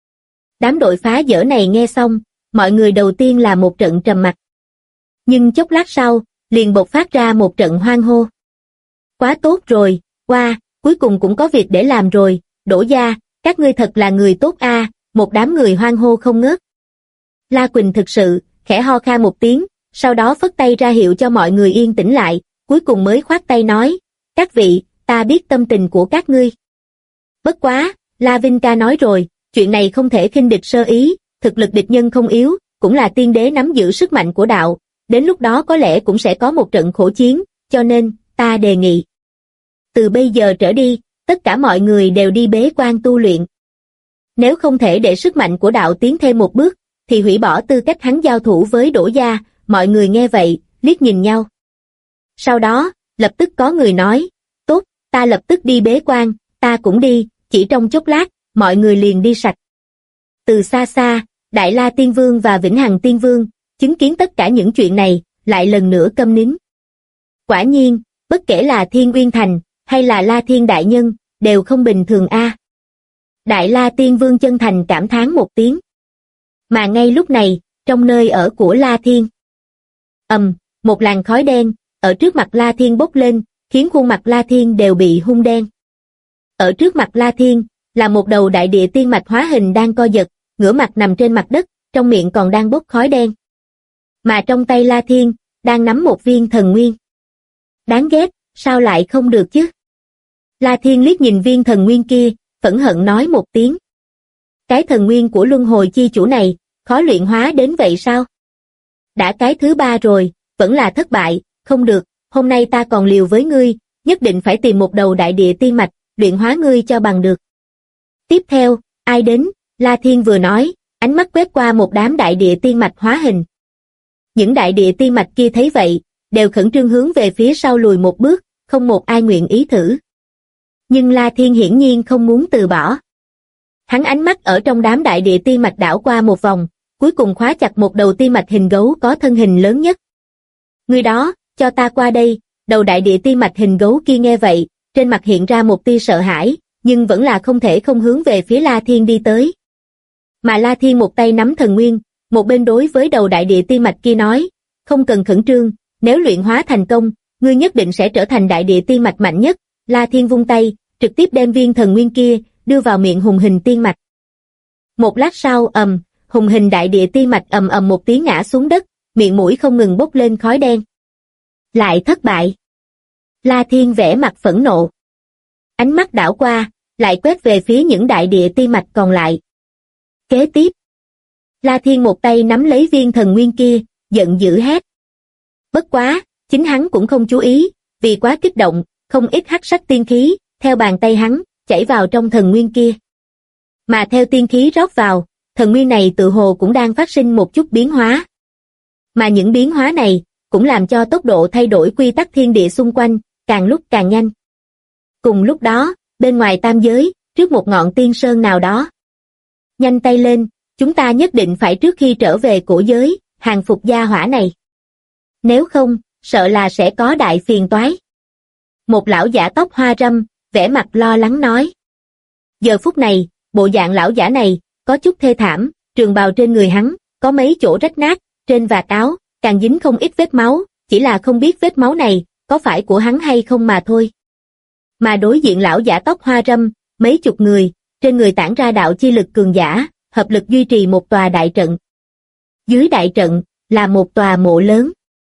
Đám đội phá dỡ này nghe xong, mọi người đầu tiên là một trận trầm mặc. Nhưng chốc lát sau, liền bộc phát ra một trận hoan hô. Quá tốt rồi, wow, cuối cùng cũng có việc để làm rồi, Đỗ gia, các ngươi thật là người tốt a. Một đám người hoan hô không ngớt. La Quỳnh thực sự, khẽ ho khan một tiếng, sau đó phất tay ra hiệu cho mọi người yên tĩnh lại, cuối cùng mới khoát tay nói, các vị, ta biết tâm tình của các ngươi. Bất quá, La Vinh ca nói rồi, chuyện này không thể khinh địch sơ ý, thực lực địch nhân không yếu, cũng là tiên đế nắm giữ sức mạnh của đạo, đến lúc đó có lẽ cũng sẽ có một trận khổ chiến, cho nên, ta đề nghị. Từ bây giờ trở đi, tất cả mọi người đều đi bế quan tu luyện. Nếu không thể để sức mạnh của đạo tiến thêm một bước, thì hủy bỏ tư cách hắn giao thủ với Đỗ gia, mọi người nghe vậy, liếc nhìn nhau. Sau đó, lập tức có người nói, tốt, ta lập tức đi bế quan, ta cũng đi, chỉ trong chốc lát, mọi người liền đi sạch. Từ xa xa, Đại La Tiên Vương và Vĩnh Hằng Tiên Vương, chứng kiến tất cả những chuyện này, lại lần nữa câm nín. Quả nhiên, bất kể là Thiên Nguyên Thành, hay là La Thiên Đại Nhân, đều không bình thường a. Đại La Tiên Vương chân thành cảm thán một tiếng. Mà ngay lúc này, trong nơi ở của La Thiên. Một làn khói đen, ở trước mặt La Thiên bốc lên, khiến khuôn mặt La Thiên đều bị hun đen. Ở trước mặt La Thiên, là một đầu đại địa tiên mạch hóa hình đang co giật, ngửa mặt nằm trên mặt đất, trong miệng còn đang bốc khói đen. Mà trong tay La Thiên, đang nắm một viên thần nguyên. Đáng ghét, sao lại không được chứ? La Thiên liếc nhìn viên thần nguyên kia, phẫn hận nói một tiếng. Cái thần nguyên của luân hồi chi chủ này, khó luyện hóa đến vậy sao? Đã cái thứ 3 rồi, vẫn là thất bại, không được, hôm nay ta còn liều với ngươi, nhất định phải tìm một đầu đại địa tiên mạch, luyện hóa ngươi cho bằng được. Tiếp theo, ai đến? La Thiên vừa nói, ánh mắt quét qua một đám đại địa tiên mạch hóa hình. Những đại địa tiên mạch kia thấy vậy, đều khẩn trương hướng về phía sau lùi một bước, không một ai nguyện ý thử. Nhưng La Thiên hiển nhiên không muốn từ bỏ. Hắn ánh mắt ở trong đám đại địa tiên mạch đảo qua một vòng, cuối cùng khóa chặt một đầu tiên mạch hình gấu có thân hình lớn nhất. Người đó, cho ta qua đây, đầu đại địa tiên mạch hình gấu kia nghe vậy, trên mặt hiện ra một tia sợ hãi, nhưng vẫn là không thể không hướng về phía La Thiên đi tới. Mà La Thiên một tay nắm thần nguyên, một bên đối với đầu đại địa tiên mạch kia nói, không cần khẩn trương, nếu luyện hóa thành công, ngươi nhất định sẽ trở thành đại địa tiên mạch mạnh nhất. La Thiên vung tay, trực tiếp đem viên thần nguyên kia, đưa vào miệng hùng hình tiên mạch. Một lát sau hùng hình đại địa tiên mạch ầm một tiếng ngã xuống đất, miệng mũi không ngừng bốc lên khói đen. Lại thất bại. La Thiên vẻ mặt phẫn nộ. Ánh mắt đảo qua, lại quét về phía những đại địa tiên mạch còn lại. Kế tiếp, La Thiên một tay nắm lấy viên thần nguyên kia, giận dữ hét. Bất quá, chính hắn cũng không chú ý, vì quá kích động, không ít hắc sắc tiên khí, theo bàn tay hắn, chảy vào trong thần nguyên kia. Mà theo tiên khí rót vào, thần nguyên này tự hồ cũng đang phát sinh một chút biến hóa. Mà những biến hóa này, cũng làm cho tốc độ thay đổi quy tắc thiên địa xung quanh, càng lúc càng nhanh. Cùng lúc đó, bên ngoài tam giới, trước một ngọn tiên sơn nào đó. Nhanh tay lên, chúng ta nhất định phải trước khi trở về cổ giới, hàng phục gia hỏa này. Nếu không, sợ là sẽ có đại phiền toái. Một lão giả tóc hoa râm, vẻ mặt lo lắng nói. Giờ phút này, bộ dạng lão giả này, có chút thê thảm, trường bào trên người hắn, có mấy chỗ rách nát, trên vạt áo, càng dính không ít vết máu, chỉ là không biết vết máu này, có phải của hắn hay không mà thôi. Mà đối diện lão giả tóc hoa râm, mấy chục người, trên người tản ra đạo chi lực cường giả, hợp lực duy trì một tòa đại trận. Dưới đại trận, là một tòa mộ lớn.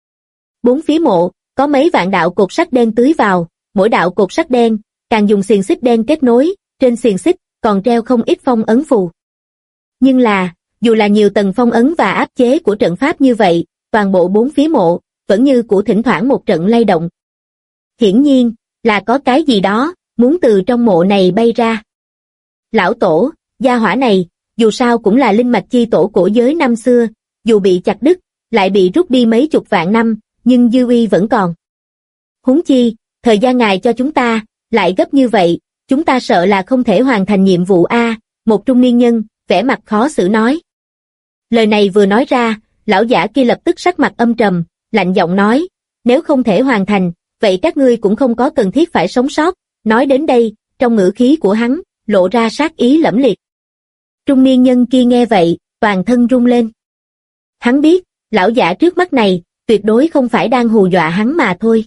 Bốn phía mộ, có mấy vạn đạo cột sắt đen tưới vào, mỗi đạo cột sắt đen, càng dùng xiềng xích đen kết nối, trên xiềng xích, còn treo không ít phong ấn phù. Nhưng là, dù là nhiều tầng phong ấn và áp chế của trận pháp như vậy, toàn bộ bốn phía mộ, vẫn như của thỉnh thoảng một trận lay động. Hiển nhiên, là có cái gì đó, muốn từ trong mộ này bay ra. Lão tổ, gia hỏa này, dù sao cũng là linh mạch chi tổ cổ giới năm xưa, dù bị chặt đứt, lại bị rút đi mấy chục vạn năm, nhưng dư uy vẫn còn. Huống chi, thời gian ngài cho chúng ta, lại gấp như vậy, chúng ta sợ là không thể hoàn thành nhiệm vụ a. Một trung niên nhân, vẻ mặt khó xử nói. Lời này vừa nói ra, lão giả kia lập tức sắc mặt âm trầm, lạnh giọng nói, nếu không thể hoàn thành, vậy các ngươi cũng không có cần thiết phải sống sót. Nói đến đây, trong ngữ khí của hắn, lộ ra sát ý lẫm liệt. Trung niên nhân kia nghe vậy, toàn thân rung lên. Hắn biết, lão giả trước mắt này, tuyệt đối không phải đang hù dọa hắn mà thôi.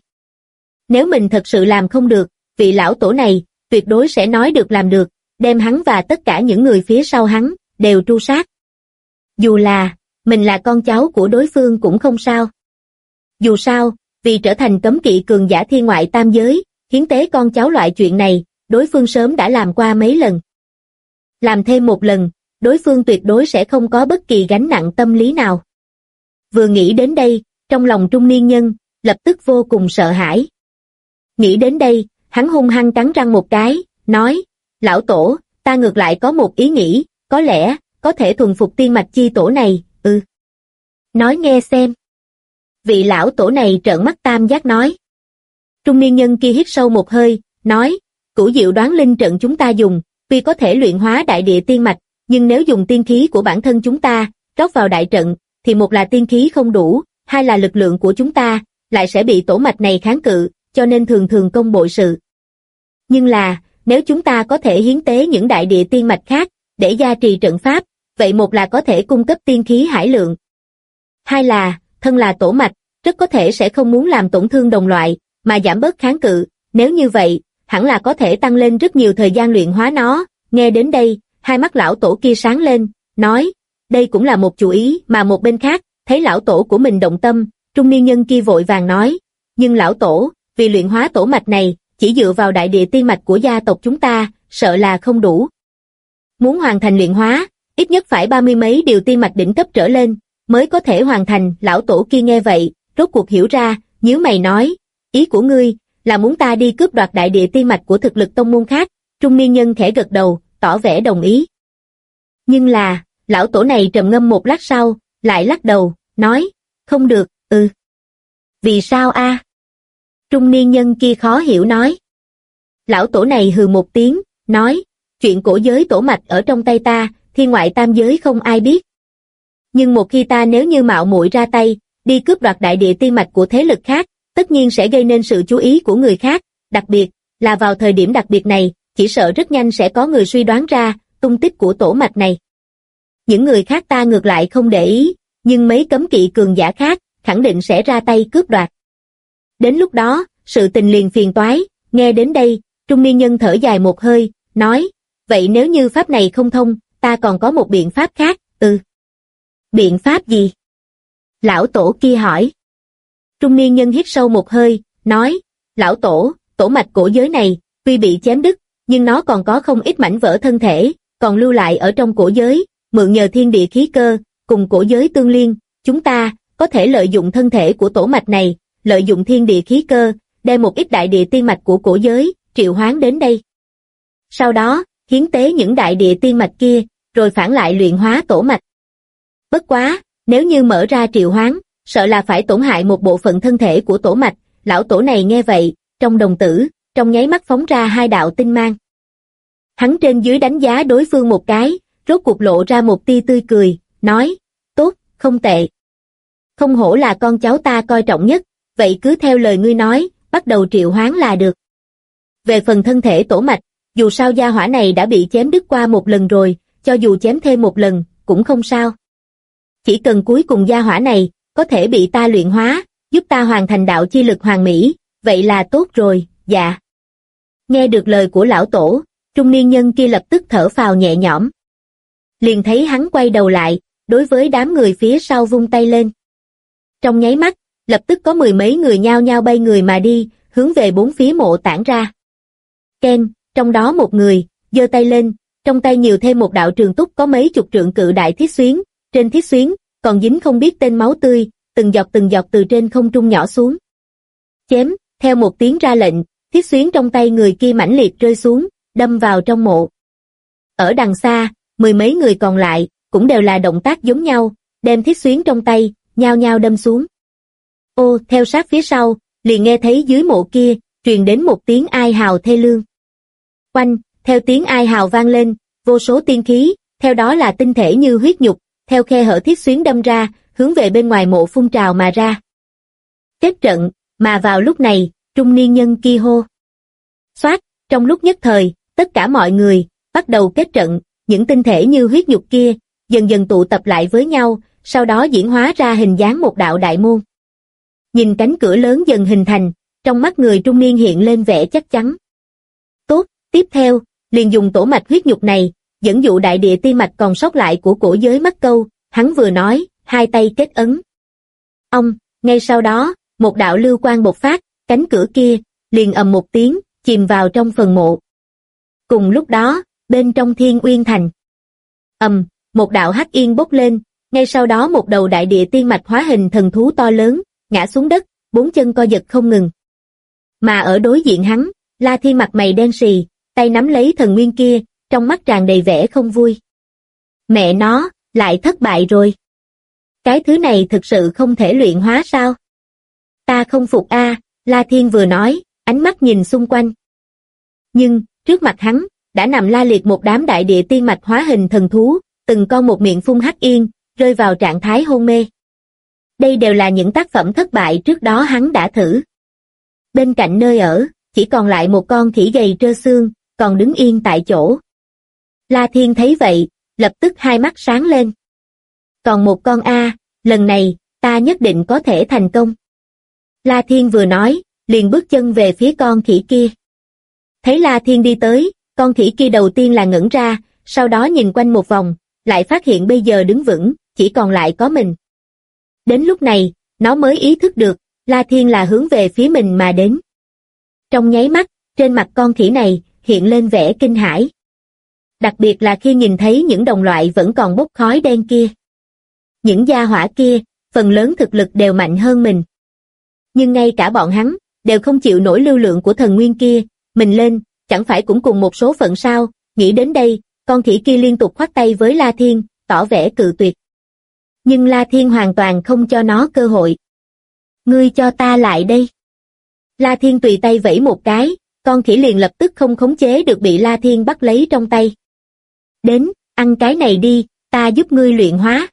Nếu mình thật sự làm không được, vị lão tổ này, tuyệt đối sẽ nói được làm được, đem hắn và tất cả những người phía sau hắn, đều tru sát. Dù là, mình là con cháu của đối phương cũng không sao. Dù sao, vì trở thành cấm kỵ cường giả thiên ngoại tam giới, hiến tế con cháu loại chuyện này, đối phương sớm đã làm qua mấy lần. Làm thêm một lần, đối phương tuyệt đối sẽ không có bất kỳ gánh nặng tâm lý nào. Vừa nghĩ đến đây, trong lòng trung niên nhân, lập tức vô cùng sợ hãi. Nghĩ đến đây, hắn hung hăng cắn răng một cái, nói, lão tổ, ta ngược lại có một ý nghĩ, có lẽ, có thể thuần phục tiên mạch chi tổ này, Nói nghe xem. Vị lão tổ này trợn mắt tam giác nói. Trung niên nhân kia hít sâu một hơi, nói, cửu diệu đoán linh trận chúng ta dùng, tuy có thể luyện hóa đại địa tiên mạch, nhưng nếu dùng tiên khí của bản thân chúng ta, rót vào đại trận, thì một là tiên khí không đủ, hai là lực lượng của chúng ta, lại sẽ bị tổ mạch này kháng cự, cho nên thường thường công bội sự. Nhưng là, nếu chúng ta có thể hiến tế những đại địa tiên mạch khác, để gia trì trận pháp, vậy một là có thể cung cấp tiên khí hải lượng. Hai là, thân là tổ mạch, rất có thể sẽ không muốn làm tổn thương đồng loại, mà giảm bớt kháng cự, nếu như vậy, hẳn là có thể tăng lên rất nhiều thời gian luyện hóa nó. Nghe đến đây, hai mắt lão tổ kia sáng lên, nói, đây cũng là một chủ ý, mà một bên khác, thấy lão tổ của mình động tâm, trung niên nhân kia vội vàng nói, nhưng lão tổ, vì luyện hóa tổ mạch này, chỉ dựa vào đại địa tiên mạch của gia tộc chúng ta, sợ là không đủ. Muốn hoàn thành luyện hóa, ít nhất phải 30 mấy điều tiên mạch đỉnh cấp trở lên, mới có thể hoàn thành. Lão tổ kia nghe vậy, rốt cuộc hiểu ra, nhíu mày nói, ý của ngươi, là muốn ta đi cướp đoạt đại địa tiên mạch của thực lực tông môn khác. Trung niên nhân khẽ gật đầu, tỏ vẻ đồng ý. Nhưng là, lão tổ này trầm ngâm một lát sau, lại lắc đầu, nói, không được, Vì sao a? Trung niên nhân kia khó hiểu nói. Lão tổ này hừ một tiếng, nói, chuyện cổ giới tổ mạch ở trong tay ta, thiên ngoại tam giới không ai biết. Nhưng một khi ta nếu như mạo muội ra tay, đi cướp đoạt đại địa tiên mạch của thế lực khác, tất nhiên sẽ gây nên sự chú ý của người khác, đặc biệt là vào thời điểm đặc biệt này, chỉ sợ rất nhanh sẽ có người suy đoán ra tung tích của tổ mạch này. Những người khác ta ngược lại không để ý, nhưng mấy cấm kỵ cường giả khác khẳng định sẽ ra tay cướp đoạt. Đến lúc đó, sự tình liền phiền toái. Nghe đến đây, trung niên nhân thở dài một hơi, nói, vậy nếu như pháp này không thông, ta còn có một biện pháp khác. Biện pháp gì? Lão tổ kia hỏi. Trung niên nhân hít sâu một hơi, nói, lão tổ, tổ mạch cổ giới này, tuy bị chém đứt, nhưng nó còn có không ít mảnh vỡ thân thể, còn lưu lại ở trong cổ giới, mượn nhờ thiên địa khí cơ, cùng cổ giới tương liên, chúng ta có thể lợi dụng thân thể của tổ mạch này, lợi dụng thiên địa khí cơ, đem một ít đại địa tiên mạch của cổ giới, triệu hoán đến đây. Sau đó, hiến tế những đại địa tiên mạch kia, rồi phản lại luyện hóa tổ mạch. Bất quá, nếu như mở ra triệu hoán, sợ là phải tổn hại một bộ phận thân thể của tổ mạch. Lão tổ này nghe vậy, trong đồng tử, trong nháy mắt phóng ra hai đạo tinh mang. Hắn trên dưới đánh giá đối phương một cái, rốt cuộc lộ ra một tia tươi cười, nói, tốt, không tệ. Không hổ là con cháu ta coi trọng nhất, vậy cứ theo lời ngươi nói, bắt đầu triệu hoán là được. Về phần thân thể tổ mạch, dù sao gia hỏa này đã bị chém đứt qua một lần rồi, cho dù chém thêm một lần, cũng không sao. Chỉ cần cuối cùng gia hỏa này có thể bị ta luyện hóa, giúp ta hoàn thành đạo chi lực hoàn mỹ, vậy là tốt rồi. Dạ. Nghe được lời của lão tổ, trung niên nhân kia lập tức thở phào nhẹ nhõm. Liền thấy hắn quay đầu lại, đối với đám người phía sau vung tay lên. Trong nháy mắt, lập tức có mười mấy người nhao nhao bay người mà đi, hướng về bốn phía mộ tản ra. Ken, trong đó một người, giơ tay lên, trong tay nhiều thêm một đạo trường túc có mấy chục trượng cự đại thiết xuyến, trên thiết xuyến còn dính không biết tên máu tươi, từng giọt từ trên không trung nhỏ xuống. Chém, theo một tiếng ra lệnh, thiết xuyến trong tay người kia mãnh liệt rơi xuống, đâm vào trong mộ. Ở đằng xa, mười mấy người còn lại, cũng đều là động tác giống nhau, đem thiết xuyến trong tay, nhao nhao đâm xuống. Ô, theo sát phía sau, liền nghe thấy dưới mộ kia, truyền đến một tiếng ai hào thê lương. Oanh, theo tiếng ai hào vang lên, vô số tiên khí, theo đó là tinh thể như huyết nhục, theo khe hở thiết xuyến đâm ra, hướng về bên ngoài mộ phun trào mà ra. Kết trận, mà vào lúc này, trung niên nhân kia hô. Xoát, trong lúc nhất thời, tất cả mọi người, bắt đầu kết trận, những tinh thể như huyết nhục kia, dần dần tụ tập lại với nhau, sau đó diễn hóa ra hình dáng một đạo đại môn. Nhìn cánh cửa lớn dần hình thành, trong mắt người trung niên hiện lên vẻ chắc chắn. Tốt, tiếp theo, liền dùng tổ mạch huyết nhục này, dẫn dụ đại địa tiên mạch còn sót lại của cổ giới Mắc Câu, hắn vừa nói, hai tay kết ấn. Ngay sau đó, một đạo lưu quang bộc phát, cánh cửa kia, liền ầm một tiếng, chìm vào trong phần mộ. Cùng lúc đó, bên trong Thiên Uyên Thành. Một đạo hắc yên bốc lên, ngay sau đó một đầu đại địa tiên mạch hóa hình thần thú to lớn, ngã xuống đất, bốn chân co giật không ngừng. Mà ở đối diện hắn, La Thiên mặt mày đen sì, tay nắm lấy thần nguyên kia, trong mắt tràn đầy vẻ không vui. Mẹ nó, lại thất bại rồi. Cái thứ này thực sự không thể luyện hóa sao? Ta không phục a, La Thiên vừa nói, ánh mắt nhìn xung quanh. Nhưng, trước mặt hắn, đã nằm la liệt một đám đại địa tiên mạch hóa hình thần thú, từng con một miệng phun hắc yên, rơi vào trạng thái hôn mê. Đây đều là những tác phẩm thất bại trước đó hắn đã thử. Bên cạnh nơi ở, chỉ còn lại một con khỉ gầy trơ xương, còn đứng yên tại chỗ. La Thiên thấy vậy, lập tức hai mắt sáng lên. Còn một con A, lần này, ta nhất định có thể thành công. La Thiên vừa nói, liền bước chân về phía con khỉ kia. Thấy La Thiên đi tới, con khỉ kia đầu tiên là ngẩn ra, sau đó nhìn quanh một vòng, lại phát hiện bây giờ đứng vững, chỉ còn lại có mình. Đến lúc này, nó mới ý thức được, La Thiên là hướng về phía mình mà đến. Trong nháy mắt, trên mặt con khỉ này, hiện lên vẻ kinh hãi. Đặc biệt là khi nhìn thấy những đồng loại vẫn còn bốc khói đen kia. Những gia hỏa kia, phần lớn thực lực đều mạnh hơn mình. Nhưng ngay cả bọn hắn, đều không chịu nổi lưu lượng của thần nguyên kia, mình lên, chẳng phải cũng cùng một số phận sao? Nghĩ đến đây, con khỉ kia liên tục khoát tay với La Thiên, tỏ vẻ cự tuyệt. Nhưng La Thiên hoàn toàn không cho nó cơ hội. Ngươi cho ta lại đây. La Thiên tùy tay vẫy một cái, con khỉ liền lập tức không khống chế được bị La Thiên bắt lấy trong tay. Đến, ăn cái này đi, ta giúp ngươi luyện hóa.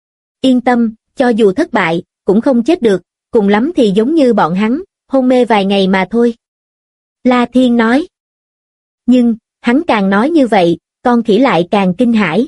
Yên tâm, cho dù thất bại, cũng không chết được, cùng lắm thì giống như bọn hắn, hôn mê vài ngày mà thôi. La Thiên nói. Nhưng, hắn càng nói như vậy, con khỉ lại càng kinh hãi.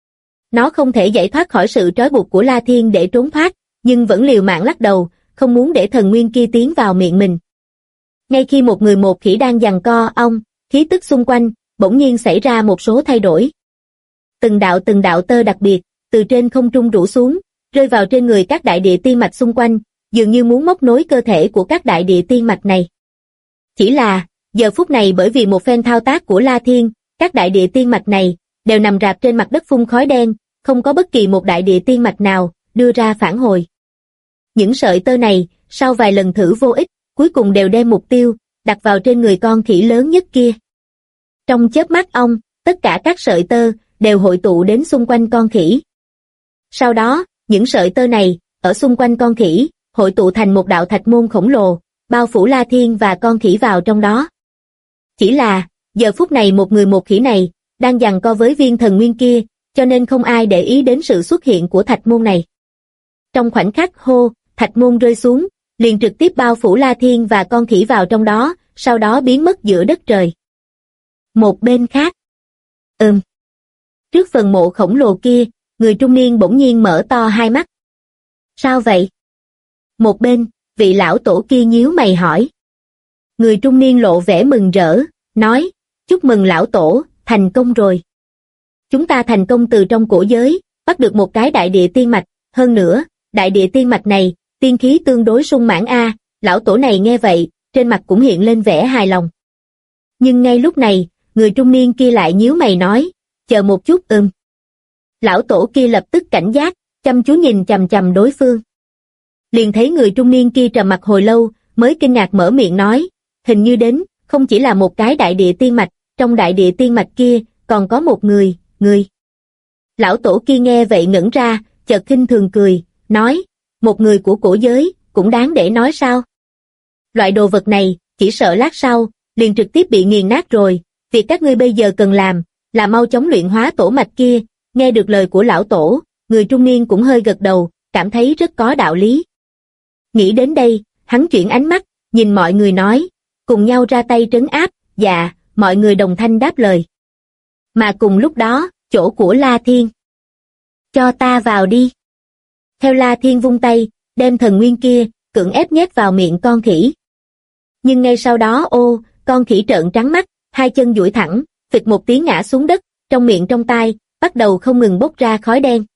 Nó không thể giải thoát khỏi sự trói buộc của La Thiên để trốn thoát, nhưng vẫn liều mạng lắc đầu, không muốn để thần nguyên kia tiến vào miệng mình. Ngay khi một người một khỉ đang giằng co ong, khí tức xung quanh, bỗng nhiên xảy ra một số thay đổi. Từng đạo tơ đặc biệt, từ trên không trung rủ xuống, rơi vào trên người các đại địa tiên mạch xung quanh, dường như muốn móc nối cơ thể của các đại địa tiên mạch này. Chỉ là, giờ phút này bởi vì một phen thao tác của La Thiên, các đại địa tiên mạch này, đều nằm rạp trên mặt đất phun khói đen, không có bất kỳ một đại địa tiên mạch nào, đưa ra phản hồi. Những sợi tơ này, sau vài lần thử vô ích, cuối cùng đều đem mục tiêu, đặt vào trên người con khỉ lớn nhất kia. Trong chớp mắt ong, tất cả các sợi tơ, đều hội tụ đến xung quanh con khỉ. Sau đó, những sợi tơ này, ở xung quanh con khỉ, hội tụ thành một đạo thạch môn khổng lồ, bao phủ La Thiên và con khỉ vào trong đó. Chỉ là, giờ phút này một người một khỉ này, đang giằng co với viên thần nguyên kia, cho nên không ai để ý đến sự xuất hiện của thạch môn này. Trong khoảnh khắc hô, thạch môn rơi xuống, liền trực tiếp bao phủ La Thiên và con khỉ vào trong đó, sau đó biến mất giữa đất trời. Một bên khác. Trước phần mộ khổng lồ kia, người trung niên bỗng nhiên mở to hai mắt. Sao vậy? Một bên, vị lão tổ kia nhíu mày hỏi. Người trung niên lộ vẻ mừng rỡ, nói, chúc mừng lão tổ, thành công rồi. Chúng ta thành công từ trong cổ giới, bắt được một cái đại địa tiên mạch, hơn nữa, đại địa tiên mạch này, tiên khí tương đối sung mãn a. Lão tổ này nghe vậy, trên mặt cũng hiện lên vẻ hài lòng. Nhưng ngay lúc này, người trung niên kia lại nhíu mày nói, chờ một chút. Lão tổ kia lập tức cảnh giác, chăm chú nhìn chằm chằm đối phương. Liền thấy người trung niên kia trầm mặc hồi lâu, mới kinh ngạc mở miệng nói, hình như đến, không chỉ là một cái đại địa tiên mạch, trong đại địa tiên mạch kia, còn có một người. Lão tổ kia nghe vậy ngẩn ra, chợt khinh thường cười, nói, một người của cổ giới, cũng đáng để nói sao? Loại đồ vật này, chỉ sợ lát sau, liền trực tiếp bị nghiền nát rồi, việc các ngươi bây giờ cần làm, là mau chóng luyện hóa tổ mạch kia. Nghe được lời của lão tổ, người trung niên cũng hơi gật đầu, cảm thấy rất có đạo lý. Nghĩ đến đây, hắn chuyển ánh mắt, nhìn mọi người nói, cùng nhau ra tay trấn áp. Dạ, mọi người đồng thanh đáp lời. Mà cùng lúc đó, chỗ của La Thiên. Cho ta vào đi. Theo La Thiên vung tay, đem thần nguyên kia, cưỡng ép nhét vào miệng con khỉ. Nhưng ngay sau đó con khỉ trợn trắng mắt, hai chân duỗi thẳng, phịch một tiếng ngã xuống đất, trong miệng trong tai, bắt đầu không ngừng bốc ra khói đen.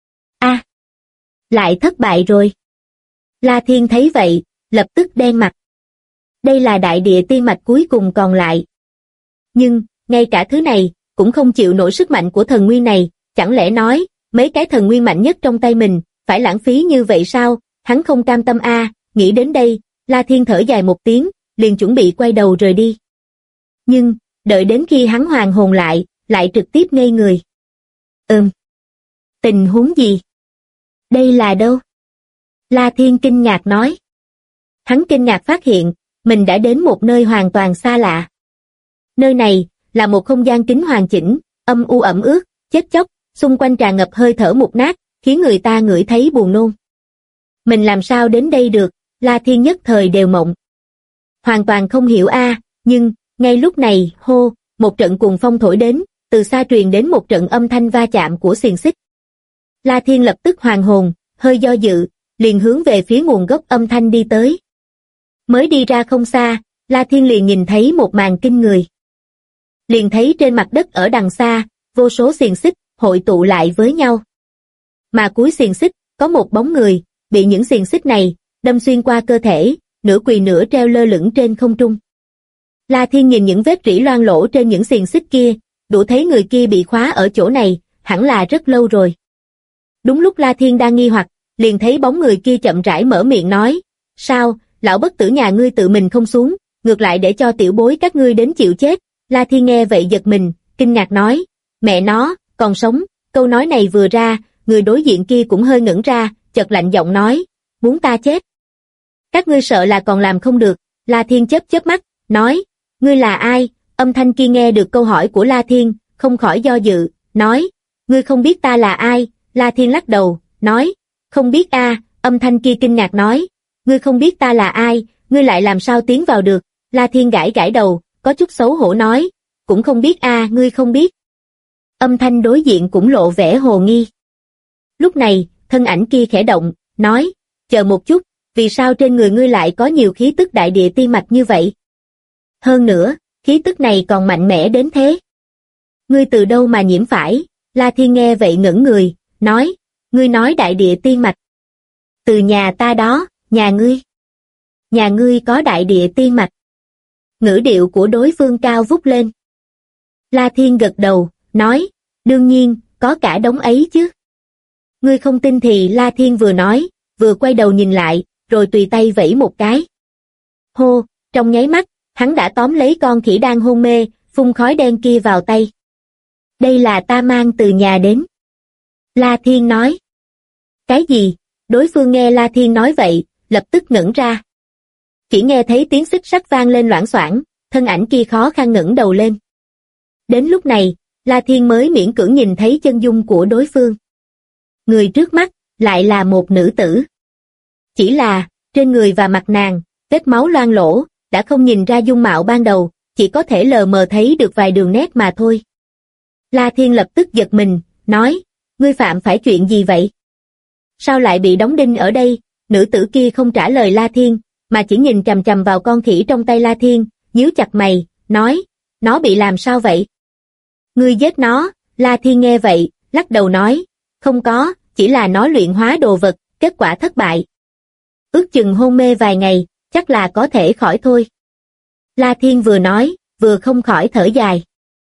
Lại thất bại rồi. La Thiên thấy vậy, lập tức đen mặt. Đây là đại địa tiên mạch cuối cùng còn lại. Nhưng, ngay cả thứ này, cũng không chịu nổi sức mạnh của thần nguyên này, chẳng lẽ nói, mấy cái thần nguyên mạnh nhất trong tay mình, phải lãng phí như vậy sao? Hắn không cam tâm nghĩ đến đây, La Thiên thở dài một tiếng, liền chuẩn bị quay đầu rời đi. Nhưng, đợi đến khi hắn hoàn hồn lại trực tiếp ngây người. Tình huống gì? Đây là đâu? La Thiên kinh ngạc nói. Hắn kinh ngạc phát hiện, mình đã đến một nơi hoàn toàn xa lạ. Nơi này, là một không gian kính hoàn chỉnh, âm u ẩm ướt, chết chóc, xung quanh tràn ngập hơi thở mục nát, khiến người ta ngửi thấy buồn nôn. Mình làm sao đến đây được? La Thiên nhất thời đều mộng. Hoàn toàn không hiểu nhưng, ngay lúc này, một trận cuồng phong thổi đến, từ xa truyền đến một trận âm thanh va chạm của xiềng xích. La Thiên lập tức hoàn hồn, hơi do dự, liền hướng về phía nguồn gốc âm thanh đi tới. Mới đi ra không xa, La Thiên liền nhìn thấy một màn kinh người. Liền thấy trên mặt đất ở đằng xa, vô số xiềng xích hội tụ lại với nhau. Mà cuối xiềng xích, có một bóng người, bị những xiềng xích này đâm xuyên qua cơ thể, nửa quỳ nửa treo lơ lửng trên không trung. La Thiên nhìn những vết rỉ loang lỗ trên những xiềng xích kia, đủ thấy người kia bị khóa ở chỗ này, hẳn là rất lâu rồi. Đúng lúc La Thiên đang nghi hoặc, liền thấy bóng người kia chậm rãi mở miệng nói, sao, lão bất tử nhà ngươi tự mình không xuống, ngược lại để cho tiểu bối các ngươi đến chịu chết. La Thiên nghe vậy giật mình, kinh ngạc nói, mẹ nó, còn sống. Câu nói này vừa ra, người đối diện kia cũng hơi ngẩn ra, chợt lạnh giọng nói, muốn ta chết? Các ngươi sợ là còn làm không được. La Thiên chớp chớp mắt, nói, ngươi là ai? Âm thanh kia nghe được câu hỏi của La Thiên, không khỏi do dự, nói, ngươi không biết ta là ai? La Thiên lắc đầu, nói, không biết Âm thanh kia kinh ngạc nói, ngươi không biết ta là ai, ngươi lại làm sao tiến vào được? La Thiên gãi gãi đầu, có chút xấu hổ nói, cũng không biết ngươi không biết. Âm thanh đối diện cũng lộ vẻ hồ nghi. Lúc này, thân ảnh kia khẽ động, nói, chờ một chút, vì sao trên người ngươi lại có nhiều khí tức đại địa tiên mạch như vậy? Hơn nữa, khí tức này còn mạnh mẽ đến thế. Ngươi từ đâu mà nhiễm phải? La Thiên nghe vậy ngẩn người, nói, ngươi nói đại địa tiên mạch. Từ nhà ta đó, nhà ngươi. Nhà ngươi có đại địa tiên mạch. Ngữ điệu của đối phương cao vút lên. La Thiên gật đầu, nói, đương nhiên, có cả đống ấy chứ. Ngươi không tin thì La Thiên vừa nói, vừa quay đầu nhìn lại, rồi tùy tay vẫy một cái. Trong nháy mắt, hắn đã tóm lấy con khỉ đang hôn mê, phun khói đen kia vào tay. Đây là ta mang từ nhà đến. La Thiên nói. Cái gì? Đối phương nghe La Thiên nói vậy, lập tức ngẩn ra. Chỉ nghe thấy tiếng xích sắt vang lên loảng xoảng, thân ảnh kia khó khăn ngẩng đầu lên. Đến lúc này, La Thiên mới miễn cưỡng nhìn thấy chân dung của đối phương. Người trước mắt, lại là một nữ tử. Chỉ là, trên người và mặt nàng, vết máu loang lỗ, đã không nhìn ra dung mạo ban đầu, chỉ có thể lờ mờ thấy được vài đường nét mà thôi. La Thiên lập tức giật mình, nói, ngươi phạm phải chuyện gì vậy? Sao lại bị đóng đinh ở đây? Nữ tử kia không trả lời La Thiên, mà chỉ nhìn chằm chằm vào con khỉ trong tay La Thiên, nhíu chặt mày, nói, nó bị làm sao vậy? Ngươi giết nó. La Thiên nghe vậy, lắc đầu nói, không có, chỉ là nó luyện hóa đồ vật, kết quả thất bại. Ước chừng hôn mê vài ngày, chắc là có thể khỏi thôi. La Thiên vừa nói, vừa không khỏi thở dài.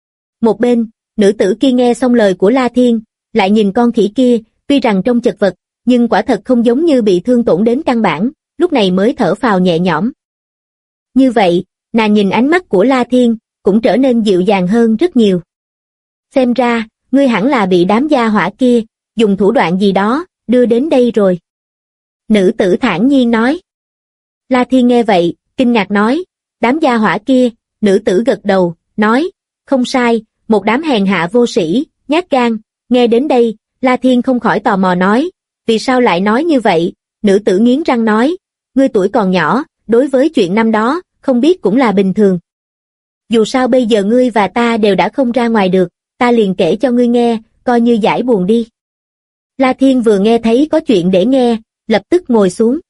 Một bên, nữ tử kia nghe xong lời của La Thiên, lại nhìn con khỉ kia, tuy rằng trông chật vật, nhưng quả thật không giống như bị thương tổn đến căn bản, lúc này mới thở phào nhẹ nhõm. Như vậy, nàng nhìn ánh mắt của La Thiên, cũng trở nên dịu dàng hơn rất nhiều. Xem ra, ngươi hẳn là bị đám gia hỏa kia, dùng thủ đoạn gì đó, đưa đến đây rồi. Nữ tử thản nhiên nói. La Thiên nghe vậy, kinh ngạc nói, đám gia hỏa kia, nữ tử gật đầu, nói, không sai, một đám hèn hạ vô sĩ, nhát gan. Nghe đến đây, La Thiên không khỏi tò mò nói, vì sao lại nói như vậy? Nữ tử nghiến răng nói, ngươi tuổi còn nhỏ, đối với chuyện năm đó, không biết cũng là bình thường. Dù sao bây giờ ngươi và ta đều đã không ra ngoài được, ta liền kể cho ngươi nghe, coi như giải buồn đi. La Thiên vừa nghe thấy có chuyện để nghe, lập tức ngồi xuống.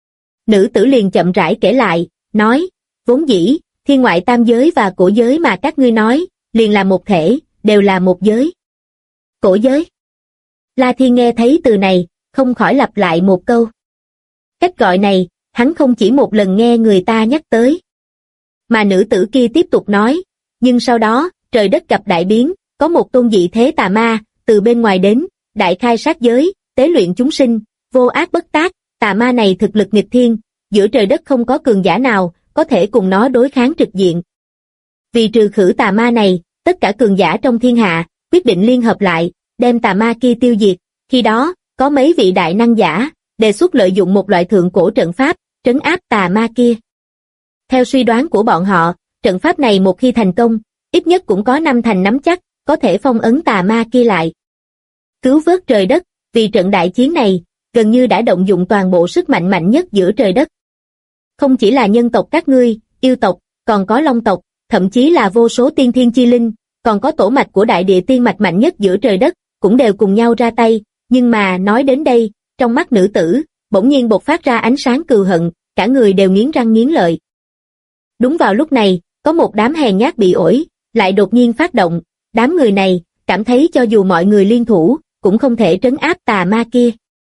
Nữ tử liền chậm rãi kể lại, nói, vốn dĩ, thiên ngoại tam giới và cổ giới mà các ngươi nói, liền là một thể, đều là một giới. Cổ giới. La Thiên nghe thấy từ này, không khỏi lặp lại một câu. Cách gọi này, hắn không chỉ một lần nghe người ta nhắc tới. Mà nữ tử kia tiếp tục nói, nhưng sau đó, trời đất gặp đại biến, có một tôn dị thế tà ma, từ bên ngoài đến, đại khai sát giới, tế luyện chúng sinh, vô ác bất tác, tà ma này thực lực nghịch thiên, giữa trời đất không có cường giả nào, có thể cùng nó đối kháng trực diện. Vì trừ khử tà ma này, tất cả cường giả trong thiên hạ, quyết định liên hợp lại, đem tà ma kia tiêu diệt, khi đó, có mấy vị đại năng giả, đề xuất lợi dụng một loại thượng cổ trận pháp, trấn áp tà ma kia. Theo suy đoán của bọn họ, trận pháp này một khi thành công, ít nhất cũng có 5 thành nắm chắc, có thể phong ấn tà ma kia lại. Cứu vớt trời đất, vì trận đại chiến này, gần như đã động dụng toàn bộ sức mạnh mạnh nhất giữa trời đất. Không chỉ là nhân tộc các ngươi, yêu tộc, còn có long tộc, thậm chí là vô số tiên thiên chi linh, còn có tổ mạch của đại địa tiên mạch mạnh nhất giữa trời đất, cũng đều cùng nhau ra tay, nhưng mà nói đến đây, trong mắt nữ tử, bỗng nhiên bộc phát ra ánh sáng cừu hận, cả người đều nghiến răng nghiến lợi. Đúng vào lúc này, có một đám hèn nhát bị ổi, lại đột nhiên phát động, đám người này, cảm thấy cho dù mọi người liên thủ, cũng không thể trấn áp tà ma kia.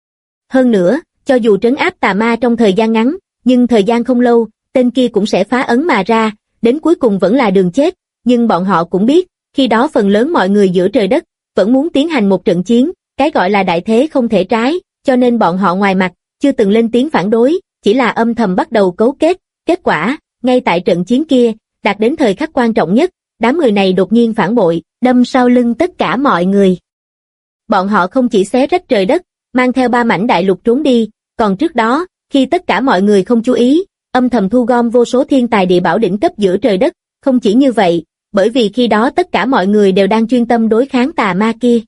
Hơn nữa, cho dù trấn áp tà ma trong thời gian ngắn, nhưng thời gian không lâu, tên kia cũng sẽ phá ấn mà ra, đến cuối cùng vẫn là đường chết, nhưng bọn họ cũng biết, khi đó phần lớn mọi người giữa trời đất, vẫn muốn tiến hành một trận chiến, cái gọi là đại thế không thể trái, cho nên bọn họ ngoài mặt, chưa từng lên tiếng phản đối, chỉ là âm thầm bắt đầu cấu kết, kết quả, ngay tại trận chiến kia, đạt đến thời khắc quan trọng nhất, đám người này đột nhiên phản bội, đâm sau lưng tất cả mọi người. Bọn họ không chỉ xé rách trời đất, mang theo 3 mảnh đại lục trốn đi, còn trước đó, khi tất cả mọi người không chú ý, âm thầm thu gom vô số thiên tài địa bảo đỉnh cấp giữa trời đất, không chỉ như vậy, bởi vì khi đó tất cả mọi người đều đang chuyên tâm đối kháng tà ma kia.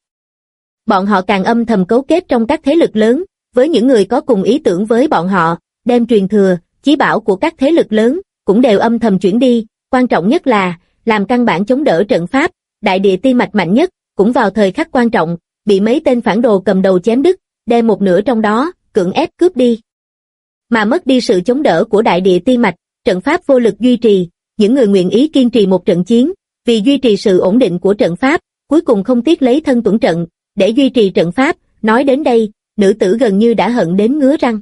Bọn họ càng âm thầm cấu kết trong các thế lực lớn, với những người có cùng ý tưởng với bọn họ, đem truyền thừa, chí bảo của các thế lực lớn, cũng đều âm thầm chuyển đi, quan trọng nhất là, làm căn bản chống đỡ trận pháp, đại địa tiên mạch mạnh nhất, cũng vào thời khắc quan trọng, bị mấy tên phản đồ cầm đầu chém đứt, đem một nửa trong đó, cưỡng ép cướp đi. Mà mất đi sự chống đỡ của đại địa tiên mạch, trận pháp vô lực duy trì, những người nguyện ý kiên trì một trận chiến, vì duy trì sự ổn định của trận pháp, cuối cùng không tiếc lấy thân tuẫn trận, để duy trì trận pháp, nói đến đây, nữ tử gần như đã hận đến ngứa răng.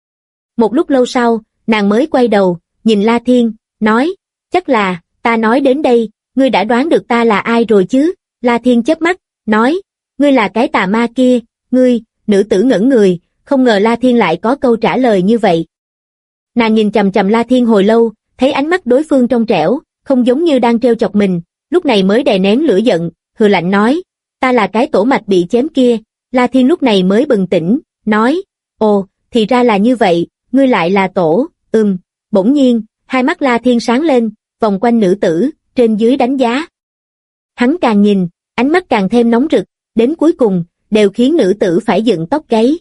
Một lúc lâu sau, nàng mới quay đầu, nhìn La Thiên, nói, chắc là, ta nói đến đây, ngươi đã đoán được ta là ai rồi chứ? La Thiên chớp mắt, nói, ngươi là cái tà ma kia, ngươi, nữ tử ngẩn người, không ngờ La Thiên lại có câu trả lời như vậy. Nàng nhìn chằm chằm La Thiên hồi lâu, thấy ánh mắt đối phương trong trẻo, không giống như đang trêu chọc mình, lúc này mới đè nén lửa giận, hừ lạnh nói, ta là cái tổ mạch bị chém kia. La Thiên lúc này mới bừng tỉnh, nói, ồ, thì ra là như vậy, ngươi lại là tổ, bỗng nhiên, hai mắt La Thiên sáng lên, vòng quanh nữ tử, trên dưới đánh giá. Hắn càng nhìn, ánh mắt càng thêm nóng rực, đến cuối cùng, đều khiến nữ tử phải dựng tóc gáy.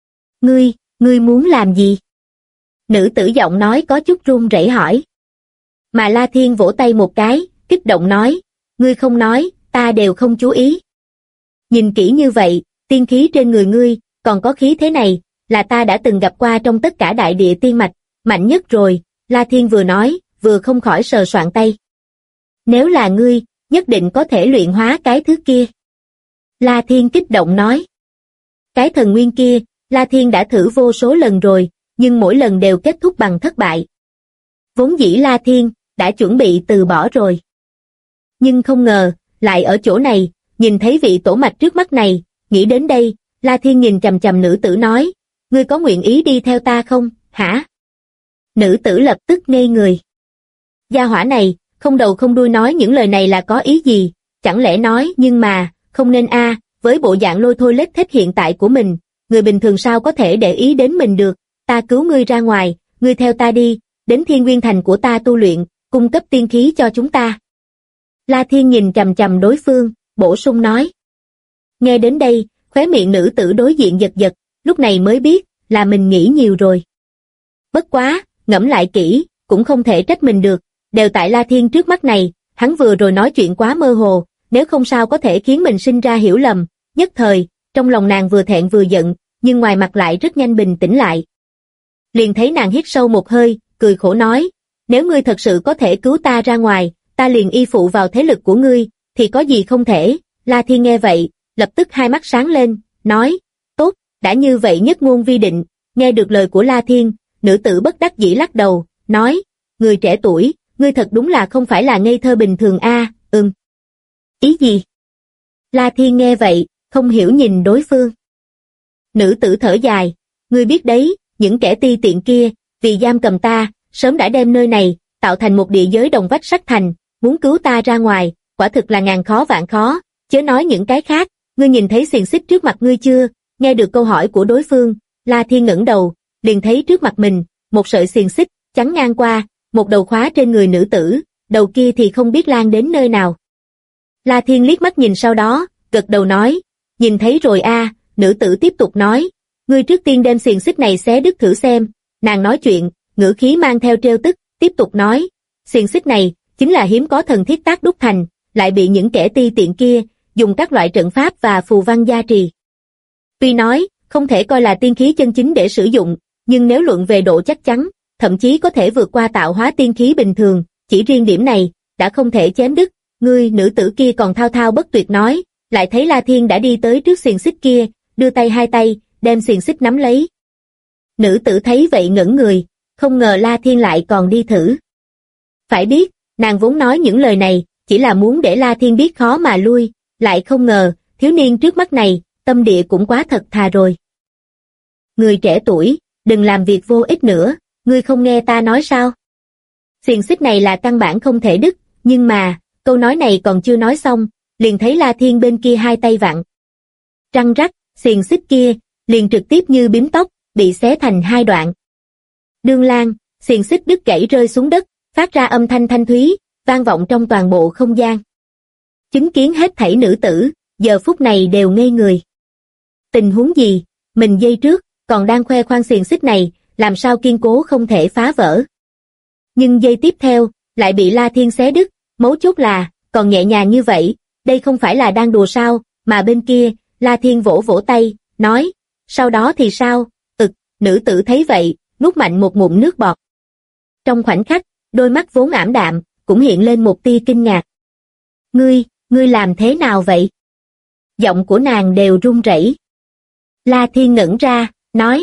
Ngươi muốn làm gì? Nữ tử giọng nói có chút run rẩy hỏi. Mà La Thiên vỗ tay một cái, kích động nói, ngươi không nói, ta đều không chú ý. Nhìn kỹ như vậy, tiên khí trên người ngươi, còn có khí thế này, là ta đã từng gặp qua trong tất cả đại địa tiên mạch, mạnh nhất rồi, La Thiên vừa nói, vừa không khỏi sờ soạng tay. Nếu là ngươi, nhất định có thể luyện hóa cái thứ kia. La Thiên kích động nói. Cái thần nguyên kia, La Thiên đã thử vô số lần rồi, nhưng mỗi lần đều kết thúc bằng thất bại. Vốn dĩ La Thiên đã chuẩn bị từ bỏ rồi. Nhưng không ngờ, lại ở chỗ này, nhìn thấy vị tổ mạch trước mắt này, nghĩ đến đây, La Thiên nhìn chằm chằm nữ tử nói, ngươi có nguyện ý đi theo ta không, hả? Nữ tử lập tức ngây người. Gia hỏa này, không đầu không đuôi nói những lời này là có ý gì, chẳng lẽ nói nhưng mà, không nên với bộ dạng lôi thôi lết thết hiện tại của mình, người bình thường sao có thể để ý đến mình được, ta cứu ngươi ra ngoài, ngươi theo ta đi, đến Thiên Nguyên Thành của ta tu luyện, cung cấp tiên khí cho chúng ta. La Thiên nhìn chằm chằm đối phương, bổ sung nói. Nghe đến đây, khóe miệng nữ tử đối diện giật giật, lúc này mới biết, là mình nghĩ nhiều rồi. Bất quá, ngẫm lại kỹ, cũng không thể trách mình được, đều tại La Thiên trước mắt này, hắn vừa rồi nói chuyện quá mơ hồ, nếu không sao có thể khiến mình sinh ra hiểu lầm, nhất thời, trong lòng nàng vừa thẹn vừa giận, nhưng ngoài mặt lại rất nhanh bình tĩnh lại. Liền thấy nàng hít sâu một hơi, cười khổ nói, nếu ngươi thật sự có thể cứu ta ra ngoài, ta liền y phụ vào thế lực của ngươi, thì có gì không thể. La Thiên nghe vậy, lập tức hai mắt sáng lên, nói, tốt, đã như vậy nhất ngôn vi định. Nghe được lời của La Thiên, nữ tử bất đắc dĩ lắc đầu, nói, người trẻ tuổi, ngươi thật đúng là không phải là ngây thơ bình thường Ý gì? La Thiên nghe vậy, không hiểu nhìn đối phương. Nữ tử thở dài, ngươi biết đấy, những kẻ ti tiện kia, vì giam cầm ta, sớm đã đem nơi này, tạo thành một địa giới đồng vách sắt thành, muốn cứu ta ra ngoài, quả thực là ngàn khó vạn khó, chớ nói những cái khác, ngươi nhìn thấy xiềng xích trước mặt ngươi chưa? Nghe được câu hỏi của đối phương, La Thiên ngẩng đầu, liền thấy trước mặt mình, một sợi xiềng xích, chắn ngang qua, một đầu khóa trên người nữ tử, đầu kia thì không biết lan đến nơi nào. La Thiên liếc mắt nhìn sau đó, gật đầu nói, nhìn thấy rồi nữ tử tiếp tục nói, ngươi trước tiên đem xiềng xích này xé đứt thử xem, nàng nói chuyện, ngữ khí mang theo trêu tức, tiếp tục nói, xiềng xích này, chính là hiếm có thần thiết tác đúc thành, lại bị những kẻ ti tiện kia, dùng các loại trận pháp và phù văn gia trì. Tuy nói, không thể coi là tiên khí chân chính để sử dụng, nhưng nếu luận về độ chắc chắn, thậm chí có thể vượt qua tạo hóa tiên khí bình thường, chỉ riêng điểm này, đã không thể chém đứt. Ngươi, nữ tử kia còn thao thao bất tuyệt nói, lại thấy La Thiên đã đi tới trước xiềng xích kia, đưa tay hai tay, đem xiềng xích nắm lấy. Nữ tử thấy vậy ngẩn người, không ngờ La Thiên lại còn đi thử. Phải biết, nàng vốn nói những lời này, chỉ là muốn để La Thiên biết khó mà lui, lại không ngờ, thiếu niên trước mắt này, tâm địa cũng quá thật thà rồi. Người trẻ tuổi, đừng làm việc vô ích nữa, ngươi không nghe ta nói sao? Xiềng xích này là căn bản không thể đứt, nhưng mà, câu nói này còn chưa nói xong, liền thấy La Thiên bên kia hai tay vặn. Răng rắc, xiềng xích kia, liền trực tiếp như bím tóc, bị xé thành hai đoạn. Đương lang, xiềng xích đứt gãy rơi xuống đất, phát ra âm thanh thanh thúy, vang vọng trong toàn bộ không gian. Chứng kiến hết thảy nữ tử, giờ phút này đều ngây người. Tình huống gì, mình giây trước, còn đang khoe khoang xiềng xích này, làm sao kiên cố không thể phá vỡ. Nhưng giây tiếp theo, lại bị La Thiên xé đứt, mấu chốt là, còn nhẹ nhàng như vậy, đây không phải là đang đùa sao, mà bên kia, La Thiên vỗ vỗ tay, nói, sau đó thì sao, nữ tử thấy vậy, nuốt mạnh một ngụm nước bọt. Trong khoảnh khắc, đôi mắt vốn ảm đạm, cũng hiện lên một tia kinh ngạc. Ngươi làm thế nào vậy? Giọng của nàng đều run rẩy. La Thiên ngẩn ra, nói,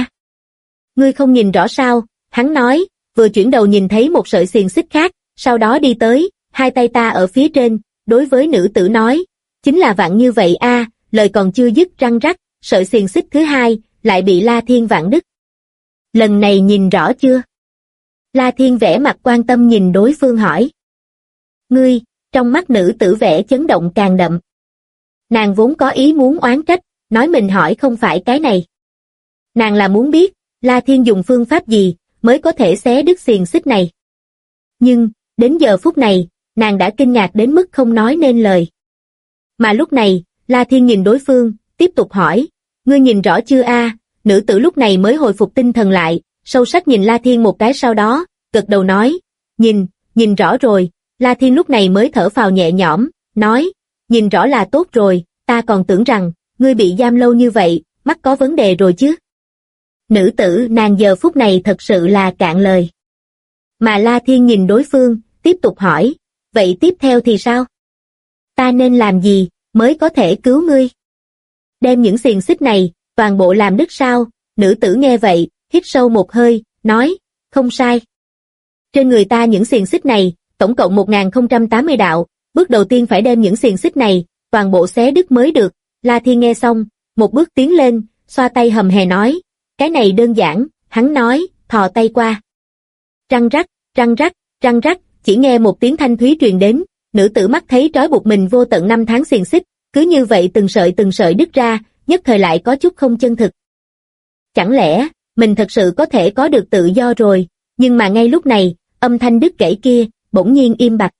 ngươi không nhìn rõ sao, hắn nói, vừa chuyển đầu nhìn thấy một sợi xiềng xích khác, sau đó đi tới, hai tay ta ở phía trên, đối với nữ tử nói, chính là vặn như vậy lời còn chưa dứt răng rắc, sợi xiềng xích thứ hai, lại bị La Thiên vặn đứt. Lần này nhìn rõ chưa? La Thiên vẻ mặt quan tâm nhìn đối phương hỏi. Ngươi, trong mắt nữ tử vẻ chấn động càng đậm. Nàng vốn có ý muốn oán trách, nói mình hỏi không phải cái này. Nàng là muốn biết, La Thiên dùng phương pháp gì, mới có thể xé đứt xiềng xích này. Nhưng, đến giờ phút này, nàng đã kinh ngạc đến mức không nói nên lời. Mà lúc này, La Thiên nhìn đối phương, tiếp tục hỏi, ngươi nhìn rõ chưa Nữ tử lúc này mới hồi phục tinh thần lại, sâu sắc nhìn La Thiên một cái sau đó, gật đầu nói, nhìn rõ rồi. La Thiên lúc này mới thở phào nhẹ nhõm, nói, nhìn rõ là tốt rồi, ta còn tưởng rằng, ngươi bị giam lâu như vậy, mắt có vấn đề rồi chứ? Nữ tử nàng giờ phút này thật sự là cạn lời. Mà La Thiên nhìn đối phương, tiếp tục hỏi, vậy tiếp theo thì sao? Ta nên làm gì, mới có thể cứu ngươi? Đem những xiềng xích này, toàn bộ làm đứt sao? Nữ tử nghe vậy, hít sâu một hơi, nói, không sai. Trên người ta những xiềng xích này, tổng cộng 1080 đạo, bước đầu tiên phải đem những xiềng xích này, toàn bộ xé đứt mới được. La Thiên nghe xong, một bước tiến lên, xoa tay hầm hè nói, cái này đơn giản, hắn nói, thò tay qua. Răng rắc, răng rắc, răng rắc, chỉ nghe một tiếng thanh thúy truyền đến, nữ tử mắt thấy trói buộc mình vô tận 5 tháng xiềng xích, cứ như vậy từng sợi đứt ra, nhất thời lại có chút không chân thực. Chẳng lẽ, mình thật sự có thể có được tự do rồi, nhưng mà ngay lúc này, âm thanh đứt gãy kia, bỗng nhiên im bặt.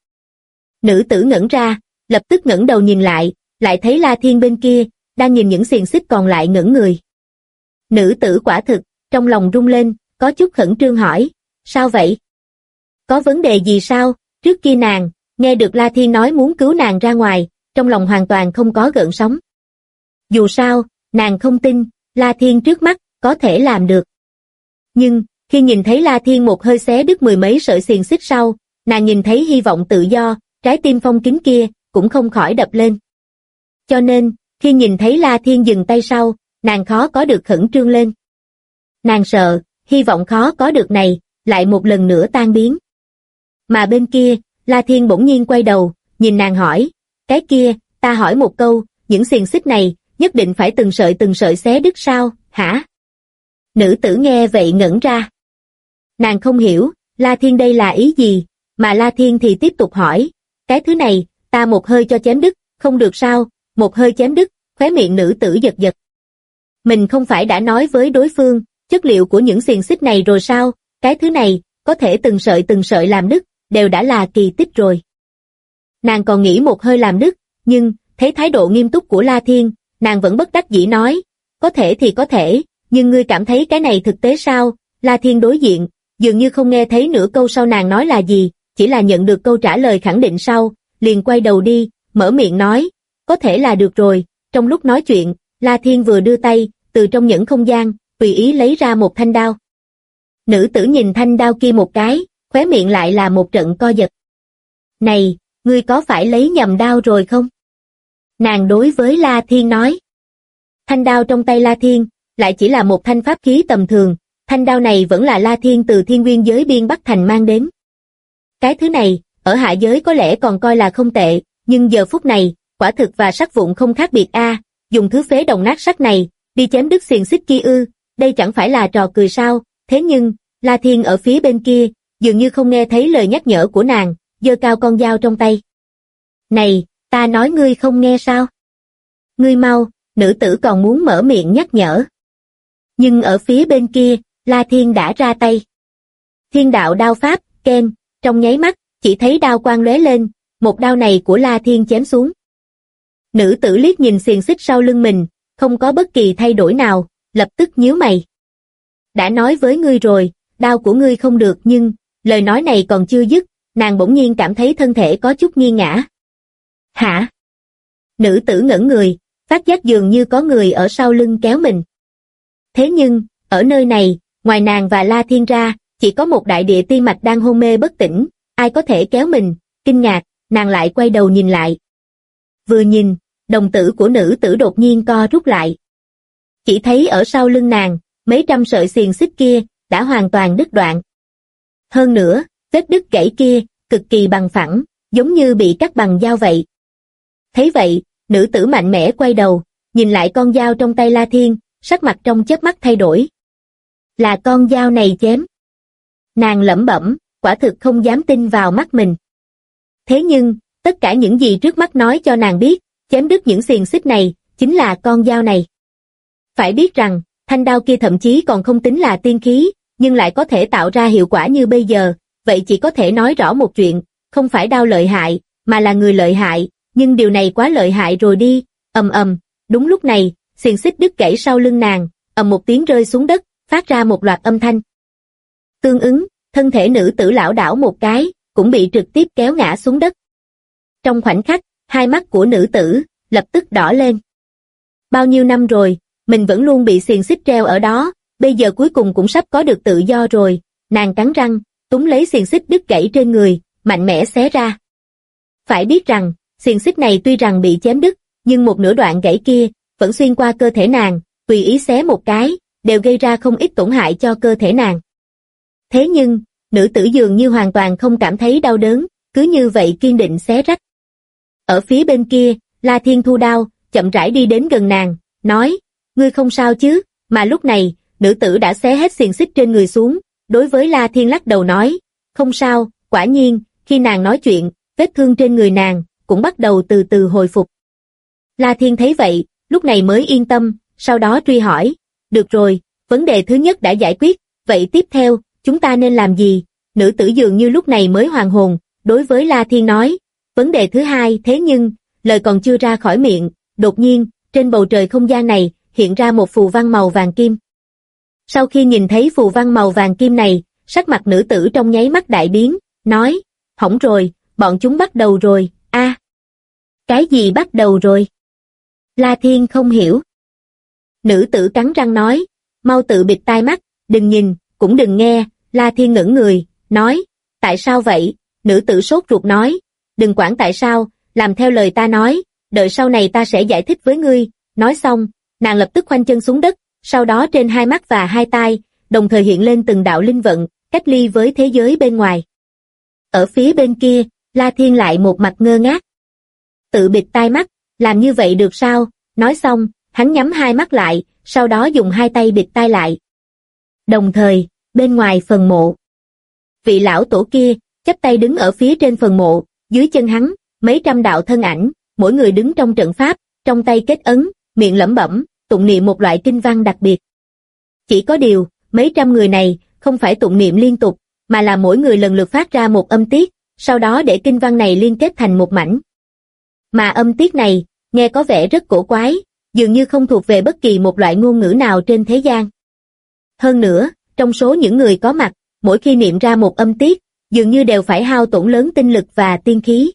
Nữ tử ngẩn ra, lập tức ngẩng đầu nhìn lại thấy La Thiên bên kia, đang nhìn những xiềng xích còn lại ngẩn người. Nữ tử quả thực, trong lòng rung lên, có chút khẩn trương hỏi, sao vậy? Có vấn đề gì sao? Trước kia nàng, nghe được La Thiên nói muốn cứu nàng ra ngoài, trong lòng hoàn toàn không có gợn sóng. Dù sao, nàng không tin, La Thiên trước mắt, có thể làm được. Nhưng, khi nhìn thấy La Thiên một hơi xé đứt 10 mấy sợi xiềng xích sau, nàng nhìn thấy hy vọng tự do, trái tim phong kín kia, cũng không khỏi đập lên. Cho nên, khi nhìn thấy La Thiên dừng tay sau, nàng khó có được khẩn trương lên. Nàng sợ, hy vọng khó có được này, lại một lần nữa tan biến. Mà bên kia, La Thiên bỗng nhiên quay đầu, nhìn nàng hỏi, cái kia, ta hỏi một câu, những xiềng xích này, nhất định phải từng sợi xé đứt sao, hả? Nữ tử nghe vậy ngẩn ra. Nàng không hiểu, La Thiên đây là ý gì, mà La Thiên thì tiếp tục hỏi, cái thứ này, ta một hơi cho chém đứt, không được sao, một hơi chém đứt, khóe miệng nữ tử giật giật. Mình không phải đã nói với đối phương, chất liệu của những xiềng xích này rồi sao, cái thứ này, có thể từng sợi làm đứt, đều đã là kỳ tích rồi. Nàng còn nghĩ một hơi làm đứt, nhưng, thấy thái độ nghiêm túc của La Thiên, nàng vẫn bất đắc dĩ nói, có thể thì có thể, nhưng ngươi cảm thấy cái này thực tế sao? La Thiên đối diện, dường như không nghe thấy nửa câu sau nàng nói là gì, chỉ là nhận được câu trả lời khẳng định sau, liền quay đầu đi, mở miệng nói, có thể là được rồi. Trong lúc nói chuyện, La Thiên vừa đưa tay, từ trong nhẫn không gian, tùy ý lấy ra một thanh đao. Nữ tử nhìn thanh đao kia một cái, khóe miệng lại là một trận co giật. Này, ngươi có phải lấy nhầm đao rồi không? Nàng đối với La Thiên nói. Thanh đao trong tay La Thiên, lại chỉ là một thanh pháp khí tầm thường, thanh đao này vẫn là La Thiên từ Thiên Nguyên giới biên Bắc Thành mang đến. Cái thứ này, ở hạ giới có lẽ còn coi là không tệ, nhưng giờ phút này, quả thực và sắt vụn không khác biệt a, dùng thứ phế đồng nát sắt này, đi chém đứt xiềng xích kia ư, đây chẳng phải là trò cười sao? Thế nhưng, La Thiên ở phía bên kia, dường như không nghe thấy lời nhắc nhở của nàng, giơ cao con dao trong tay. Này, ta nói ngươi không nghe sao? Ngươi mau, nữ tử còn muốn mở miệng nhắc nhở. Nhưng ở phía bên kia, La Thiên đã ra tay. Thiên đạo đao pháp, keng, trong nháy mắt, chỉ thấy đao quang lóe lên, một đao này của La Thiên chém xuống. Nữ tử liếc nhìn xiềng xích sau lưng mình, không có bất kỳ thay đổi nào, lập tức nhíu mày. Đã nói với ngươi rồi, đao của ngươi không được nhưng, lời nói này còn chưa dứt, nàng bỗng nhiên cảm thấy thân thể có chút nghiêng ngã. Hả? Nữ tử ngẩn người, phát giác dường như có người ở sau lưng kéo mình. Thế nhưng, ở nơi này, ngoài nàng và La Thiên ra, chỉ có một đại địa tiên mạch đang hôn mê bất tỉnh, ai có thể kéo mình? Kinh ngạc, nàng lại quay đầu nhìn lại. Vừa nhìn, đồng tử của nữ tử đột nhiên co rút lại. Chỉ thấy ở sau lưng nàng, mấy trăm sợi xiềng xích kia, đã hoàn toàn đứt đoạn. Hơn nữa, vết đứt gãy kia, cực kỳ bằng phẳng, giống như bị cắt bằng dao vậy. Thấy vậy, nữ tử mạnh mẽ quay đầu, nhìn lại con dao trong tay La Thiên, sắc mặt trong chớp mắt thay đổi. Là con dao này chém. Nàng lẩm bẩm, quả thực không dám tin vào mắt mình. Thế nhưng, tất cả những gì trước mắt nói cho nàng biết, chém đứt những xiềng xích này, chính là con dao này. Phải biết rằng, thanh đao kia thậm chí còn không tính là tiên khí, nhưng lại có thể tạo ra hiệu quả như bây giờ, vậy chỉ có thể nói rõ một chuyện, không phải đao lợi hại, mà là người lợi hại, nhưng điều này quá lợi hại rồi đi, đúng lúc này, xiềng xích đứt gãy sau lưng nàng, một tiếng rơi xuống đất, phát ra một loạt âm thanh. Tương ứng, thân thể nữ tử lảo đảo một cái, cũng bị trực tiếp kéo ngã xuống đất. Trong khoảnh khắc, hai mắt của nữ tử, lập tức đỏ lên. Bao nhiêu năm rồi, mình vẫn luôn bị xiềng xích treo ở đó, bây giờ cuối cùng cũng sắp có được tự do rồi. Nàng cắn răng, túm lấy xiềng xích đứt gãy trên người, mạnh mẽ xé ra. Phải biết rằng, xiềng xích này tuy rằng bị chém đứt, nhưng một nửa đoạn gãy kia vẫn xuyên qua cơ thể nàng, tùy ý xé một cái, đều gây ra không ít tổn hại cho cơ thể nàng. Thế nhưng, nữ tử dường như hoàn toàn không cảm thấy đau đớn, cứ như vậy kiên định xé rách. Ở phía bên kia, La Thiên thu đao, chậm rãi đi đến gần nàng, nói, ngươi không sao chứ, mà lúc này, nữ tử đã xé hết xiềng xích trên người xuống, đối với La Thiên lắc đầu nói, không sao, quả nhiên, khi nàng nói chuyện, vết thương trên người nàng, cũng bắt đầu từ từ hồi phục. La Thiên thấy vậy, lúc này mới yên tâm, sau đó truy hỏi, được rồi, vấn đề thứ nhất đã giải quyết, vậy tiếp theo, chúng ta nên làm gì? Nữ tử dường như lúc này mới hoàn hồn, đối với La Thiên nói, vấn đề thứ hai, thế nhưng, lời còn chưa ra khỏi miệng, đột nhiên, trên bầu trời không gian này, hiện ra một phù văn màu vàng kim. Sau khi nhìn thấy phù văn màu vàng kim này, sắc mặt nữ tử trong nháy mắt đại biến, nói, hỏng rồi, bọn chúng bắt đầu rồi, a, cái gì bắt đầu rồi? La Thiên không hiểu. Nữ tử cắn răng nói, mau tự bịt tai mắt, đừng nhìn, cũng đừng nghe. La Thiên ngẩng người, nói, tại sao vậy? Nữ tử sốt ruột nói, đừng quản tại sao, làm theo lời ta nói, đợi sau này ta sẽ giải thích với ngươi. Nói xong, nàng lập tức khoanh chân xuống đất, sau đó trên hai mắt và hai tai, đồng thời hiện lên từng đạo linh vận, cách ly với thế giới bên ngoài. Ở phía bên kia, La Thiên lại một mặt ngơ ngác. Tự bịt tai mắt, làm như vậy được sao? Nói xong, hắn nhắm hai mắt lại, sau đó dùng hai tay bịt tai lại. Đồng thời, bên ngoài phần mộ, vị lão tổ kia, chắp tay đứng ở phía trên phần mộ, dưới chân hắn, mấy trăm đạo thân ảnh, mỗi người đứng trong trận pháp, trong tay kết ấn, miệng lẩm bẩm, tụng niệm một loại kinh văn đặc biệt. Chỉ có điều, mấy trăm người này, không phải tụng niệm liên tục, mà là mỗi người lần lượt phát ra một âm tiết, sau đó để kinh văn này liên kết thành một mảnh. Mà âm tiết này, nghe có vẻ rất cổ quái, dường như không thuộc về bất kỳ một loại ngôn ngữ nào trên thế gian. Hơn nữa, trong số những người có mặt, mỗi khi niệm ra một âm tiết, dường như đều phải hao tổn lớn tinh lực và tiên khí.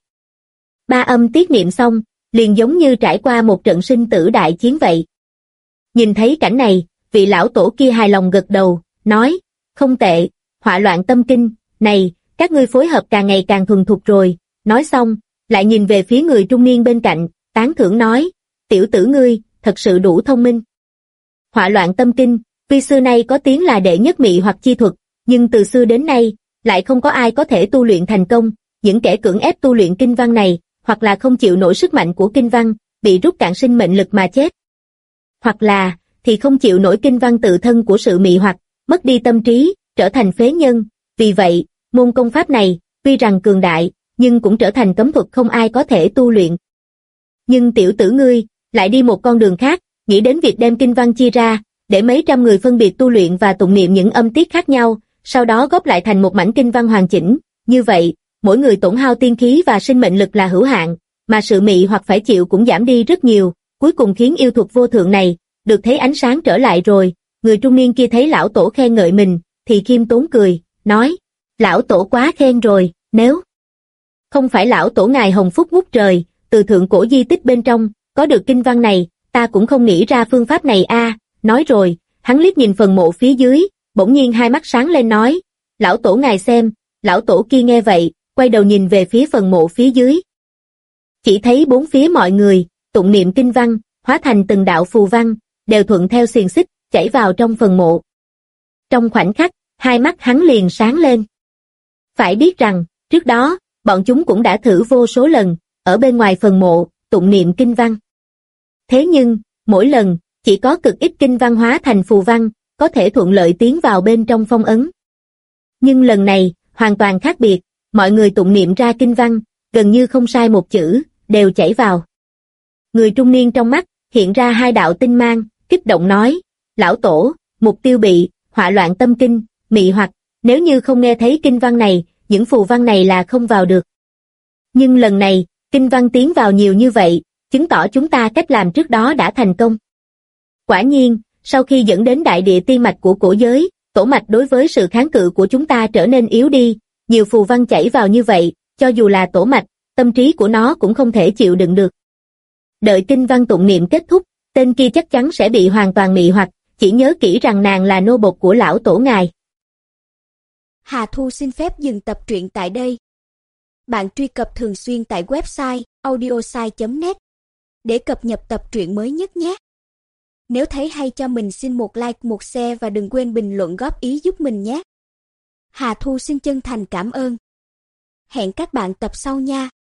Ba âm tiết niệm xong, liền giống như trải qua một trận sinh tử đại chiến vậy. Nhìn thấy cảnh này, vị lão tổ kia hài lòng gật đầu, nói, không tệ, họa loạn tâm kinh, này, các ngươi phối hợp càng ngày càng thuần thục rồi. Nói xong, lại nhìn về phía người trung niên bên cạnh, tán thưởng nói, tiểu tử ngươi, thật sự đủ thông minh. Họa loạn tâm kinh, tuy xưa nay có tiếng là đệ nhất mị hoặc chi thuật, nhưng từ xưa đến nay, lại không có ai có thể tu luyện thành công. Những kẻ cưỡng ép tu luyện kinh văn này, hoặc là không chịu nổi sức mạnh của kinh văn, bị rút cạn sinh mệnh lực mà chết. Hoặc là, thì không chịu nổi kinh văn tự thân của sự mị hoặc, mất đi tâm trí, trở thành phế nhân. Vì vậy, môn công pháp này, tuy rằng cường đại, nhưng cũng trở thành cấm thuật không ai có thể tu luyện. Nhưng tiểu tử ngươi, lại đi một con đường khác, nghĩ đến việc đem kinh văn chia ra, để mấy trăm người phân biệt tu luyện và tụng niệm những âm tiết khác nhau, sau đó góp lại thành một mảnh kinh văn hoàn chỉnh. Như vậy, mỗi người tổn hao tiên khí và sinh mệnh lực là hữu hạn, mà sự mị hoặc phải chịu cũng giảm đi rất nhiều, cuối cùng khiến yêu thuật vô thượng này, được thấy ánh sáng trở lại rồi. Người trung niên kia thấy lão tổ khen ngợi mình, thì khiêm tốn cười, nói, lão tổ quá khen rồi, nếu không phải lão tổ ngài hồng phúc ngút trời, từ thượng cổ di tích bên trong, có được kinh văn này, ta cũng không nghĩ ra phương pháp này a. Nói rồi, hắn liếc nhìn phần mộ phía dưới, bỗng nhiên hai mắt sáng lên nói, lão tổ ngài xem. Lão tổ kia nghe vậy, quay đầu nhìn về phía phần mộ phía dưới. Chỉ thấy bốn phía mọi người, tụng niệm kinh văn, hóa thành từng đạo phù văn, đều thuận theo xiềng xích, chảy vào trong phần mộ. Trong khoảnh khắc, hai mắt hắn liền sáng lên. Phải biết rằng, trước đó, bọn chúng cũng đã thử vô số lần, ở bên ngoài phần mộ, tụng niệm kinh văn. Thế nhưng, mỗi lần, chỉ có cực ít kinh văn hóa thành phù văn, có thể thuận lợi tiến vào bên trong phong ấn. Nhưng lần này, hoàn toàn khác biệt, mọi người tụng niệm ra kinh văn, gần như không sai một chữ, đều chảy vào. Người trung niên trong mắt, hiện ra hai đạo tinh mang, kích động nói, lão tổ, mục tiêu bị, họa loạn tâm kinh, mị hoặc, nếu như không nghe thấy kinh văn này, những phù văn này là không vào được. Nhưng lần này, kinh văn tiến vào nhiều như vậy, chứng tỏ chúng ta cách làm trước đó đã thành công. Quả nhiên, sau khi dẫn đến đại địa tiên mạch của cổ giới, tổ mạch đối với sự kháng cự của chúng ta trở nên yếu đi, nhiều phù văn chảy vào như vậy, cho dù là tổ mạch, tâm trí của nó cũng không thể chịu đựng được. Đợi kinh văn tụng niệm kết thúc, tên kia chắc chắn sẽ bị hoàn toàn mị hoặc, chỉ nhớ kỹ rằng nàng là nô bộc của lão tổ ngài. Hà Thu xin phép dừng tập truyện tại đây. Bạn truy cập thường xuyên tại website audiosai.net để cập nhật tập truyện mới nhất nhé. Nếu thấy hay cho mình xin một like, một share và đừng quên bình luận góp ý giúp mình nhé. Hà Thu xin chân thành cảm ơn. Hẹn các bạn tập sau nha.